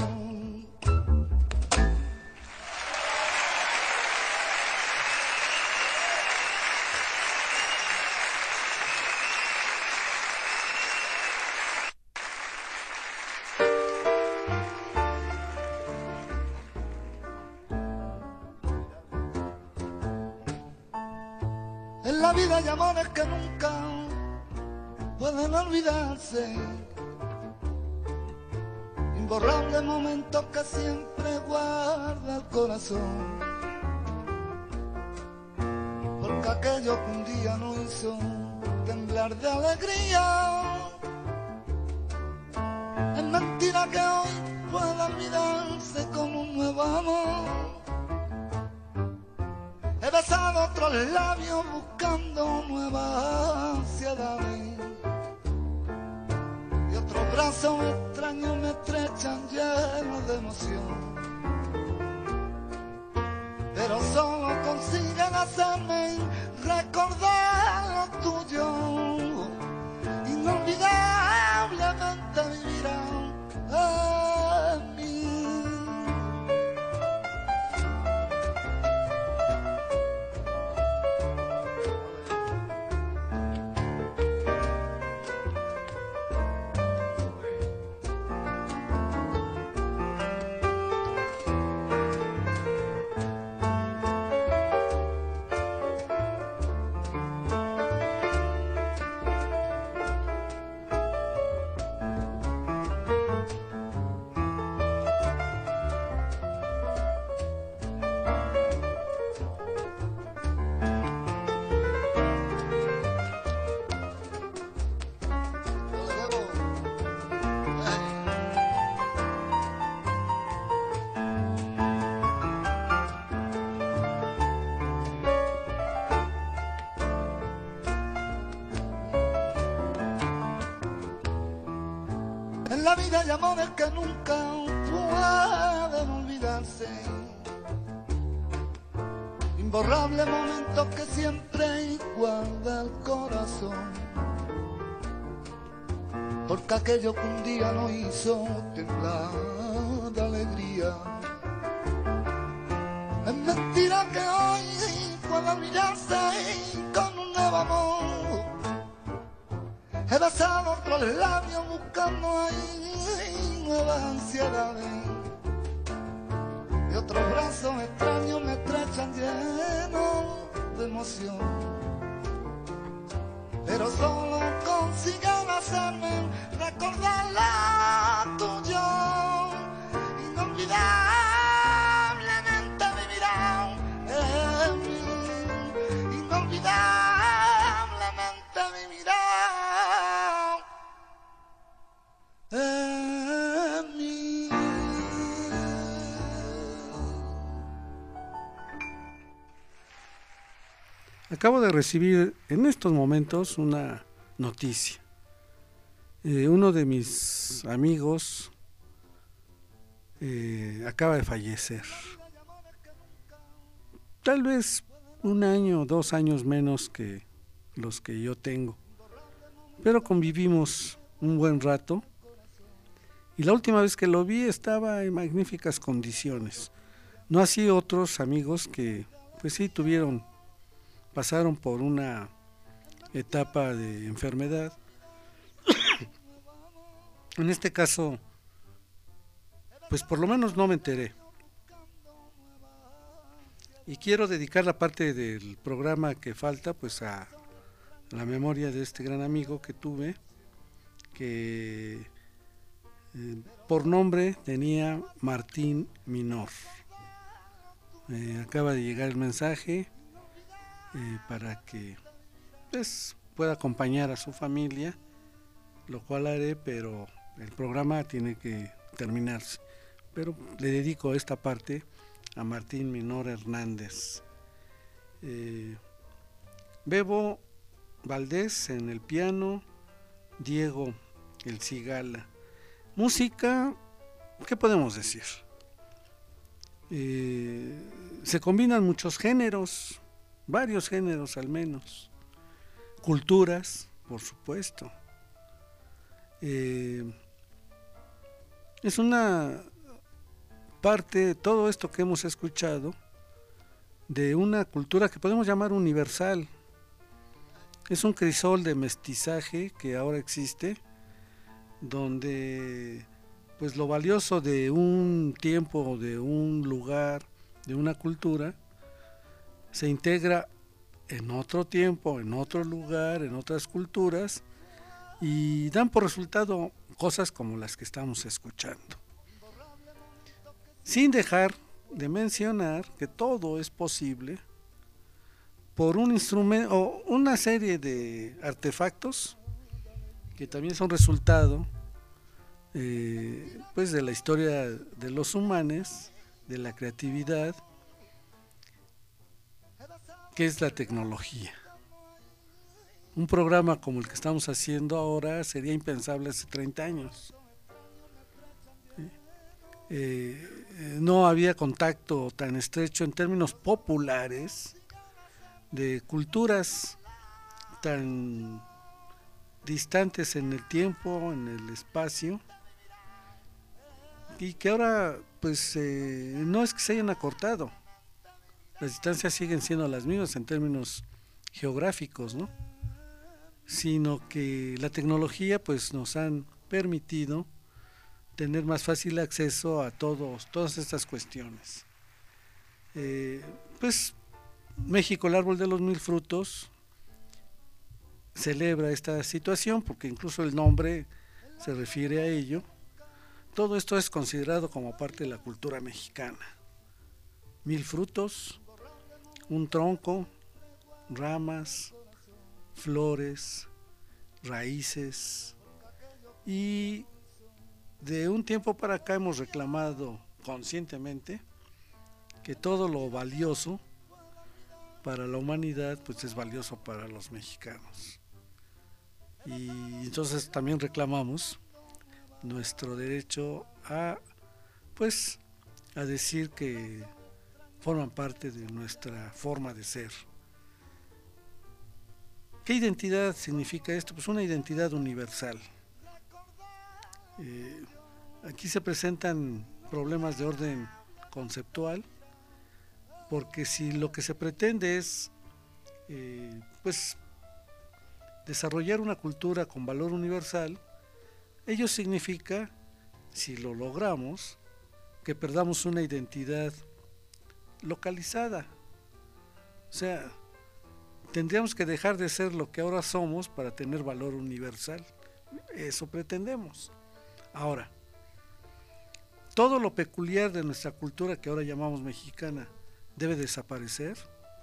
En la vida hay amores que nunca pueden olvidarse, imborrable momento que siempre guarda el corazón, porque aquello que un día nos hizo temblar de alegría, es mentira que hoy pueda olvidarse con un nuevo amor. He besado otros labios buscando nuevas ansiedades, y otros brazos extraños me estrechan llenos de emoción, pero solo consiguen hacerme recordar lo tuyo, inolvidablemente vivirán en mí. En la vida hay amores que nunca pueden olvidarse, imborrable momento que siempre guarda el corazón, porque aquello que un día nos hizo temblar de alegría, es mentira que hoy pueda olvidarse con un nuevo amor. He besado otros labios buscando ahí nuevas ansiedades, y otros brazos extraños me estrechan llenos de emoción, pero solo consiguen hacerme recordar la tuya, inolvidablemente vivirán en mí, inolvidablemente vivirán en mí. Acabo de recibir en estos momentos una noticia. Eh, uno de mis amigos eh, acaba de fallecer. Tal vez un año, dos años menos que los que yo tengo, pero convivimos un buen rato, y la última vez que lo vi estaba en magníficas condiciones. No así otros amigos que pues sí tuvieron, pasaron por una etapa de enfermedad. En este caso, pues por lo menos no me enteré. Y quiero dedicar la parte del programa que falta pues a la memoria de este gran amigo que tuve, que eh, por nombre tenía Martín Minor. Eh, acaba de llegar el mensaje eh, para que pues, pueda acompañar a su familia, lo cual haré, pero el programa tiene que terminarse. Pero le dedico esta parte a Martín Minor Hernández. Eh, Bebo Valdés en el piano, Diego el Cigala. Música, ¿qué podemos decir? Eh, se combinan muchos géneros, varios géneros al menos, culturas, por supuesto. Eh, es una parte, todo esto que hemos escuchado, de una cultura que podemos llamar universal. Es un crisol de mestizaje que ahora existe, donde pues lo valioso de un tiempo, de un lugar, de una cultura, se integra en otro tiempo, en otro lugar, en otras culturas, y dan por resultado cosas como las que estamos escuchando. Sin dejar de mencionar que todo es posible por un instrumento o una serie de artefactos que también son resultado eh, pues de la historia de los humanos, de la creatividad, que es la tecnología. Un programa como el que estamos haciendo ahora sería impensable hace treinta años. Eh, eh, no había contacto tan estrecho en términos populares de culturas tan distantes en el tiempo, en el espacio, y que ahora pues eh, no es que se hayan acortado, las distancias siguen siendo las mismas en términos geográficos, ¿no? Sino que la tecnología pues nos han permitido tener más fácil acceso a todos, todas estas cuestiones. Eh, pues México, el árbol de los mil frutos, celebra esta situación porque incluso el nombre se refiere a ello. Todo esto es considerado como parte de la cultura mexicana. Mil frutos, un tronco, ramas, flores, raíces, y de un tiempo para acá hemos reclamado conscientemente que todo lo valioso para la humanidad pues es valioso para los mexicanos, y entonces también reclamamos nuestro derecho a pues a decir que forman parte de nuestra forma de ser. ¿Qué identidad significa esto? Pues una identidad universal. Eh, aquí se presentan problemas de orden conceptual, porque si lo que se pretende es eh, pues desarrollar una cultura con valor universal, ello significa, si lo logramos, que perdamos una identidad localizada. O sea, tendríamos que dejar de ser lo que ahora somos para tener valor universal. Eso pretendemos. Ahora, todo lo peculiar de nuestra cultura que ahora llamamos mexicana debe desaparecer.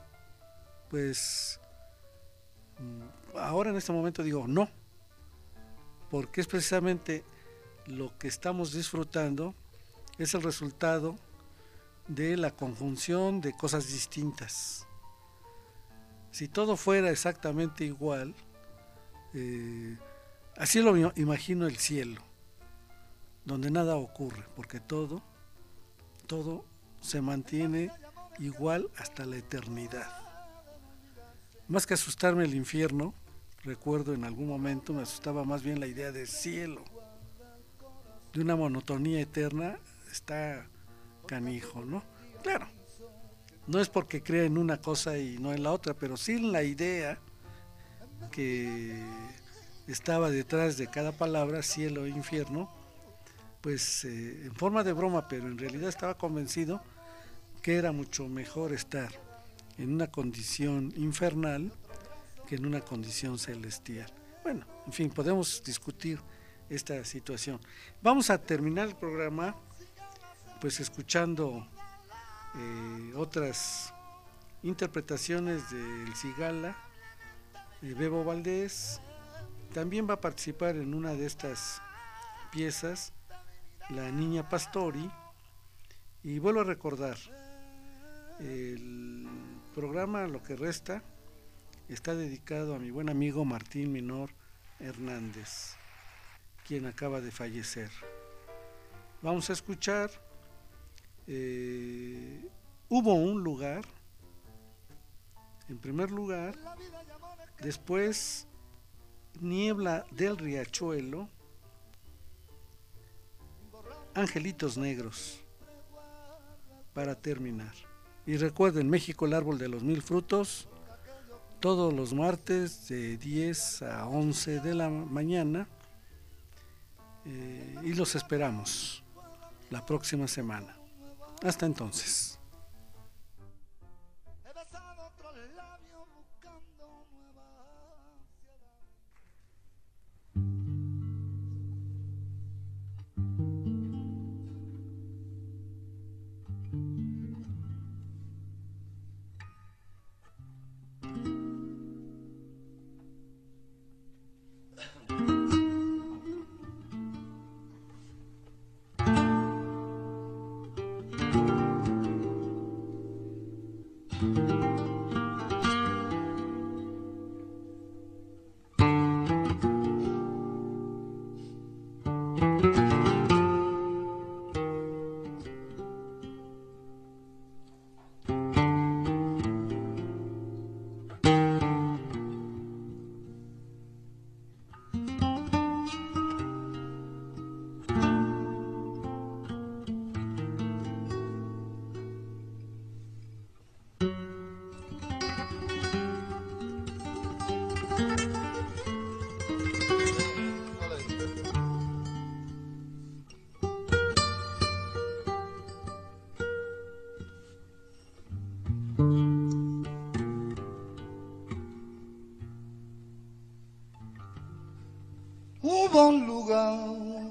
Pues ahora en este momento digo no, porque es precisamente lo que estamos disfrutando, es el resultado de la conjunción de cosas distintas. Si todo fuera exactamente igual, eh, así lo imagino el cielo, donde nada ocurre, porque todo, todo se mantiene igual hasta la eternidad. Más que asustarme el infierno, recuerdo en algún momento me asustaba más bien la idea del cielo, de una monotonía eterna. Está canijo, ¿no? Claro, no es porque crea en una cosa y no en la otra, pero sí en la idea que estaba detrás de cada palabra, cielo e infierno, pues eh, en forma de broma, pero en realidad estaba convencido que era mucho mejor estar en una condición infernal que en una condición celestial. Bueno, en fin, podemos discutir esta situación. Vamos a terminar el programa pues escuchando eh, otras interpretaciones de El Cigala, de Bebo Valdés. También va a participar en una de estas piezas la niña Pastori. Y vuelvo a recordar, el programa Lo que resta está dedicado a mi buen amigo Martín Minor Hernández, quien acaba de fallecer. Vamos a escuchar eh, Hubo un lugar, en primer lugar, después Niebla del Riachuelo, Angelitos Negros, para terminar. Y recuerden, México, el árbol de los mil frutos, todos los martes de diez a once de la mañana, eh, y los esperamos la próxima semana. Hasta entonces. He Hubo un lugar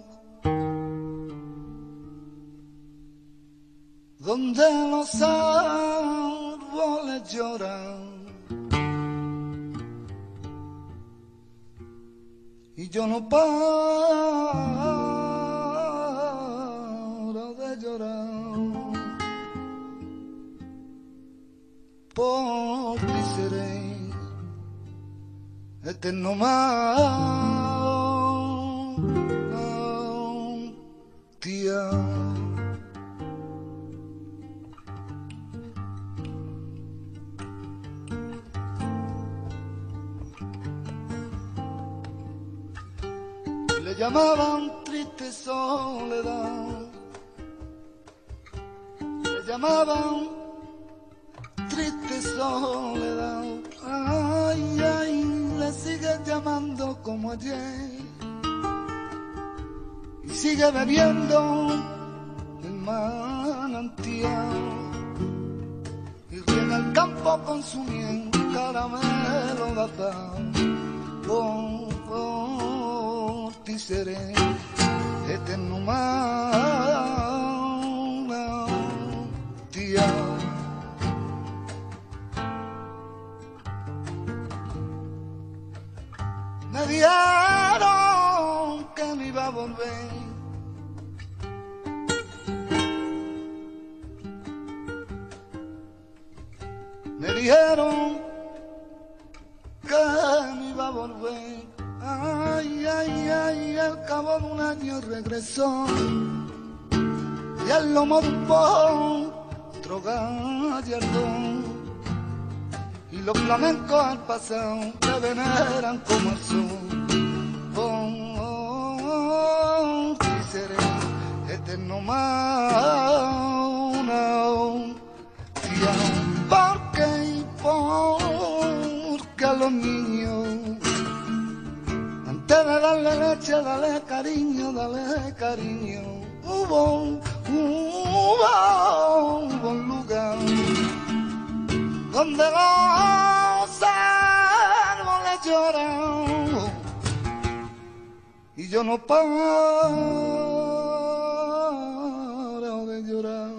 donde los árboles lloran y yo no paro de llorar. Por ti seré eterno más. Le llamaban triste soledad, le llamaban triste soledad. Ay, ay, le sigue llamando como ayer y sigue bebiendo el manantial y riega el campo con su miel, caramelo de azahar. Por, por ti seré eterno manantial. Me dijeron que me iba a volver, me dijeron que me iba a volver. Ay, ay, ay, al cabo de un año regresó y al lomo de un potro gallardón. Y los flamencos al pasado te veneran como el sol. Oh, y seré eterno manantial. Porque y porque a los niños antes de darle leche, dale cariño, dale cariño. Hubo, hubo, hubo un lugar donde los árboles lloran y yo no paro de llorar.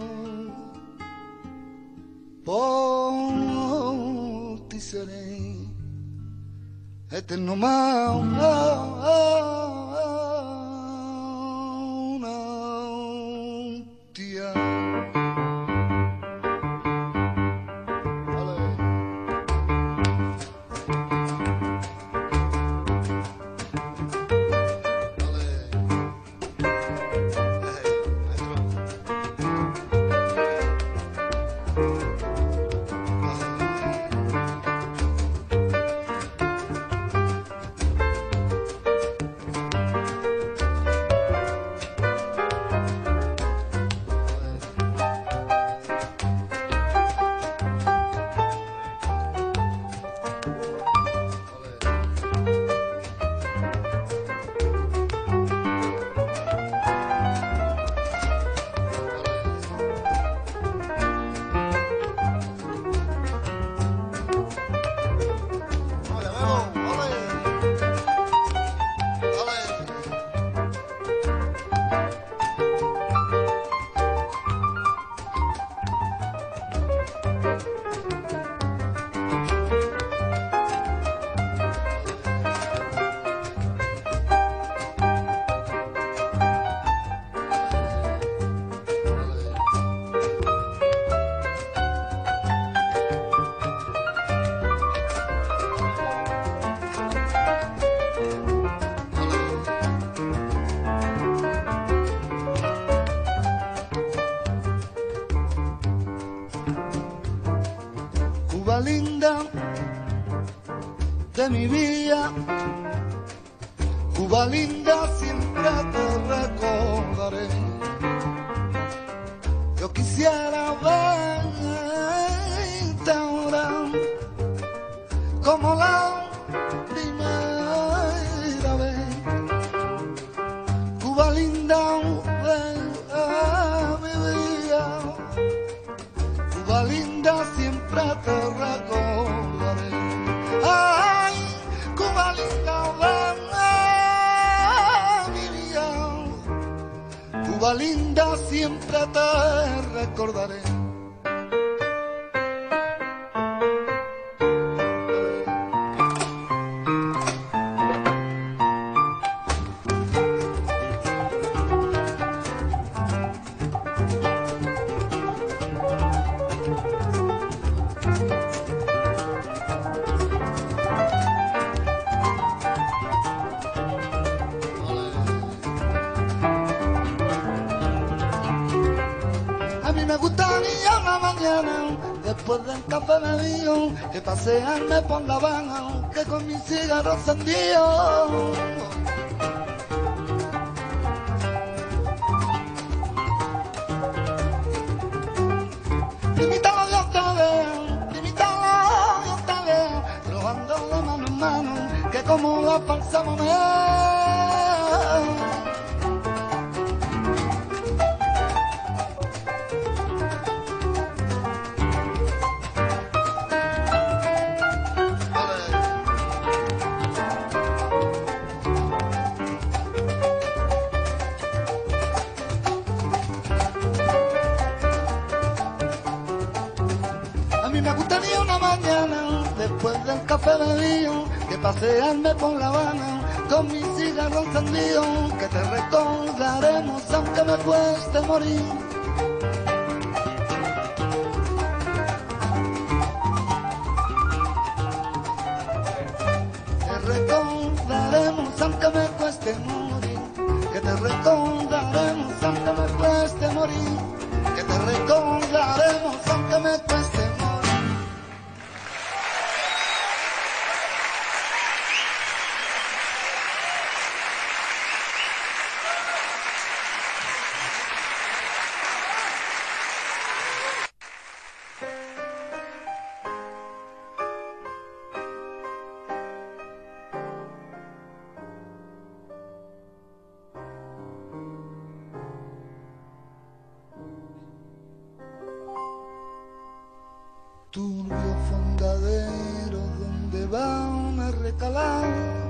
Por ti seré eterno manantial. Cuba linda de mi vida, Cuba linda, siempre te recordaré. Yo quisiera verte ahora como la primera vez. Cuba linda de mi vida, Cuba linda, siempre te recordaré. Ay, Cuba linda de mi vida, Cuba linda, siempre te recordaré. Después del café bebido, que pasearme por La Habana, que con mi cigarro encendido. Primítalo, Dios te veo, primítalo, Dios te veo, robando de mano en mano, que como la falsa moneda. Después del café bebido, que pasearme por La Habana con mi cigarro encendido, que te recordaremos aunque me cueste morir. Te recordaremos aunque me cueste morir, que te recordaremos aunque me cueste morir, que te recordaremos aunque me cueste morir. Turbio fondadero donde van a recalar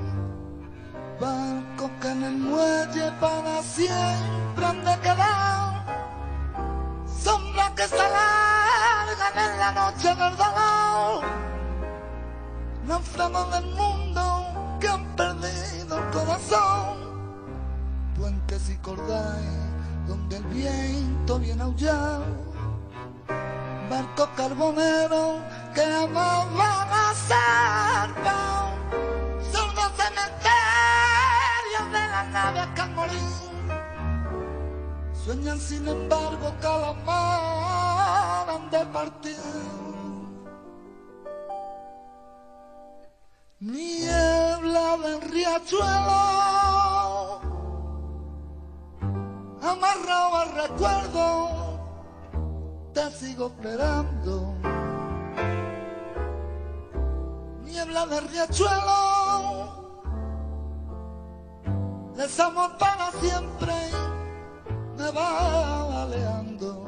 barcos que en el muelle para siempre han de quedar, sombras que se alargan en la noche del dolor, náufragos del mundo que han perdido el corazón, puentes y cordales donde el viento viene a aullar, barcos carboneros que jamás van a zarpar, sordos cementerios de las naves que han morido, sueñan sin embargo que a la mar han de partir. Niebla del riachuelo, amarrado al recuerdo, te sigo esperando. Niebla de riachuelo, desamor para siempre me va aleando.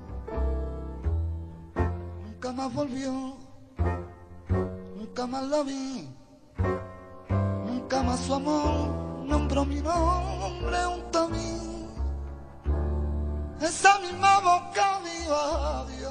Nunca más volvió, nunca más la vi, nunca más su amor nombró mi nombre junto a mí. Esa misma boca dijo adiós.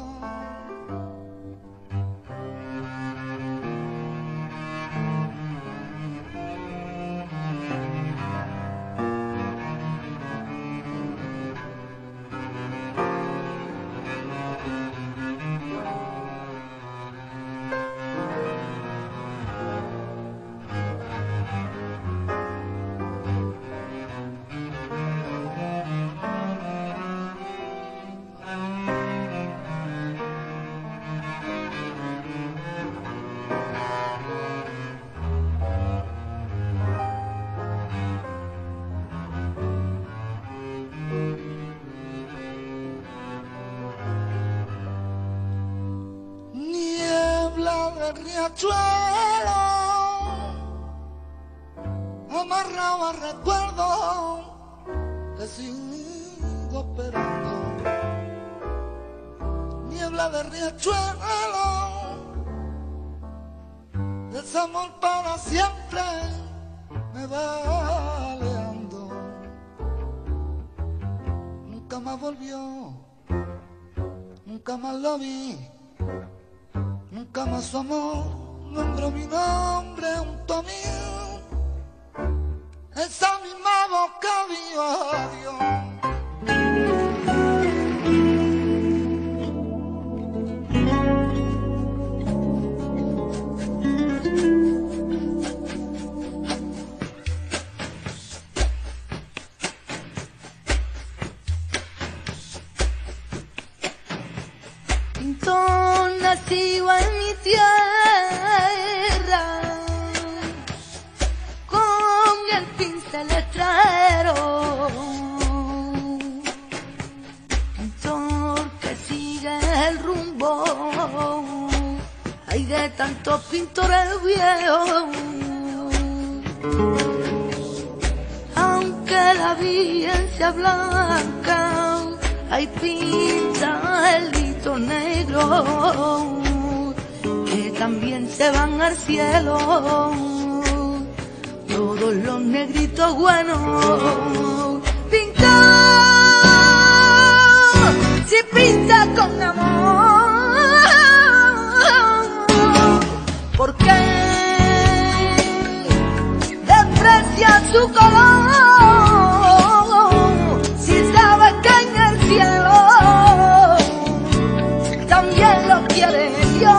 del riachuelo, amarrado al recuerdo, te sigo esperando. Niebla de riachuelo, desamor para siempre me va aleando. Nunca más volvió, nunca más lo vi, nunca más su amor nombró mi nombre junto a mí. Esa misma boca dijo adiós. Pintor nacido en mi tierra, con el pincel extranjero. Pintor que sigue el rumbo, hay de tantos pintores viejos. Aunque la bien sea blanca, hay pinta el grito negro, que también se van al cielo, todos los negritos buenos. Pintor, si pinta con amor, ¿por qué desprecia su color? Si sabe que en el cielo también lo quiere Dios.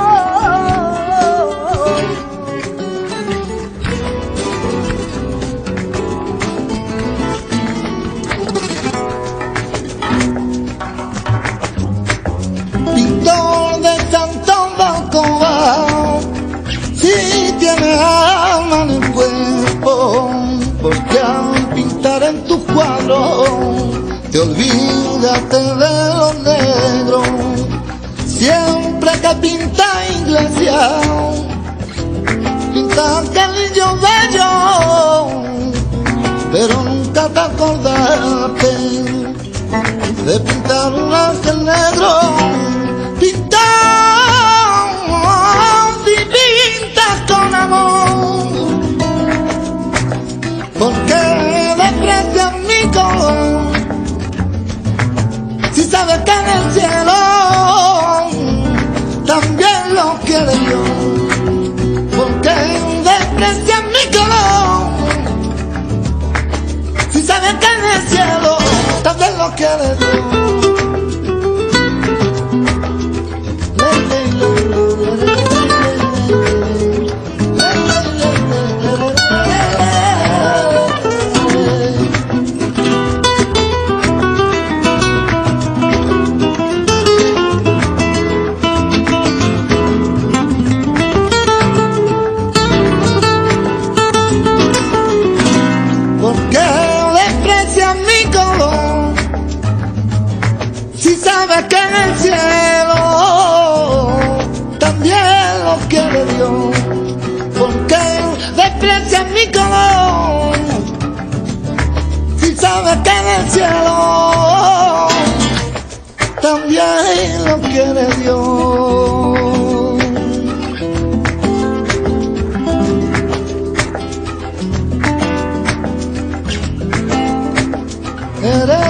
Pintor de Santo Balcón, si tiene alma en el cuerpo, porque al pintar en tus cuadros te olvídate de los negros. Siempre que pinta iglesia, pinta castillos bellos, pero nunca te acordaste de pintar un ángel negro. Pintar, si pintas con amor, porque desprecias mi color. Si sabes que en el cielo también lo quiere Dios, porque desprecias mi color. Si sabes que en el cielo también lo quiere Dios. Que en el cielo también lo quiere Dios, porque desprecia mi color. Si sabes que en el cielo también lo quiere Dios. Eres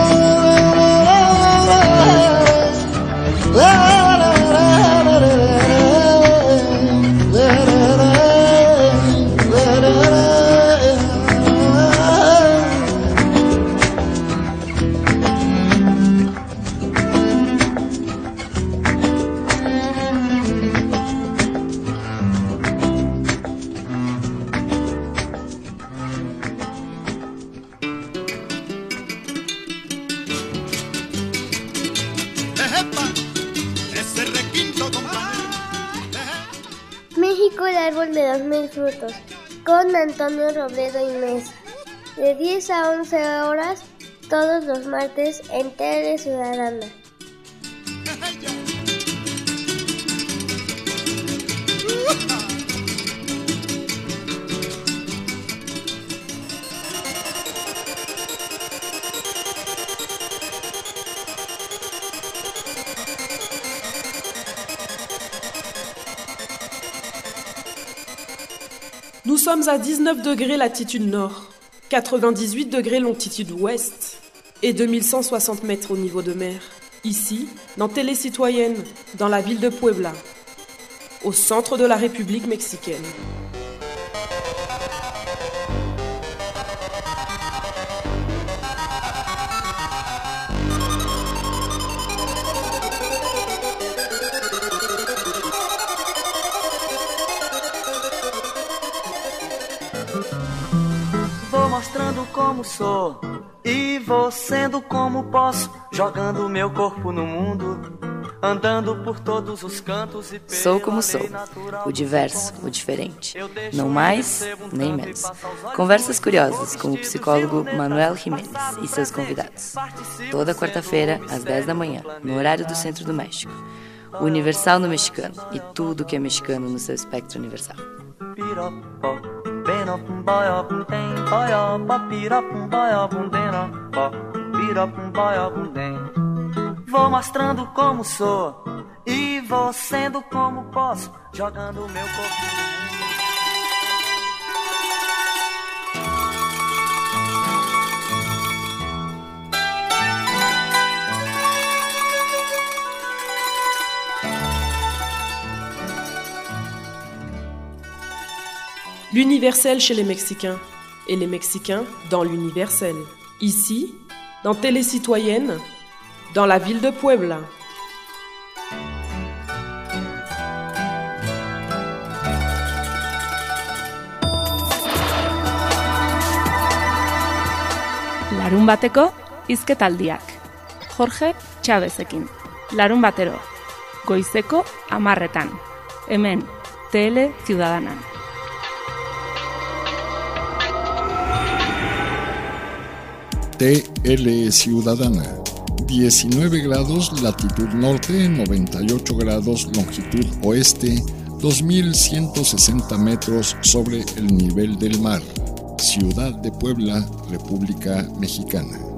México, el árbol de los mil frutos, con Antonio Robledo y Mesa, de diez a once horas, todos los martes en Tele Ciudadana. Uh-huh. Nous sommes à dix-neuf degrés latitude nord, quatre-vingt-dix-huit degrés longitude ouest et deux mille cent soixante mètres au niveau de mer. Ici, dans Télé Citoyenne, dans la ville de Puebla, au centre de la République mexicaine. Vou mostrando como sou e vou sendo como posso, jogando meu corpo no mundo, andando por todos os cantos e Sou como sou, o diverso, o diferente, não mais nem menos. Conversas curiosas com o psicólogo Manuel Jiménez e seus convidados. Toda quarta-feira, às dez da manhã, no horário do Centro do México. O Universal no mexicano e tudo que é mexicano no seu espectro universal. Vou mostrando como sou e vou sendo como posso, jogando meu corpo no mundo. L'universel chez les Mexicains et les Mexicains dans l'universel. Ici, dans Télé Citoyenne, dans la ville de Puebla. Larun bateko hizketaldiak. Jorge Chavezekin. Larun batero. Goizeko amarretan. Hemen, Tele Ciudadanan. T L Ciudadana, diecinueve grados latitud norte, noventa y ocho grados longitud oeste, dos mil ciento sesenta metros sobre el nivel del mar. Ciudad de Puebla, República Mexicana.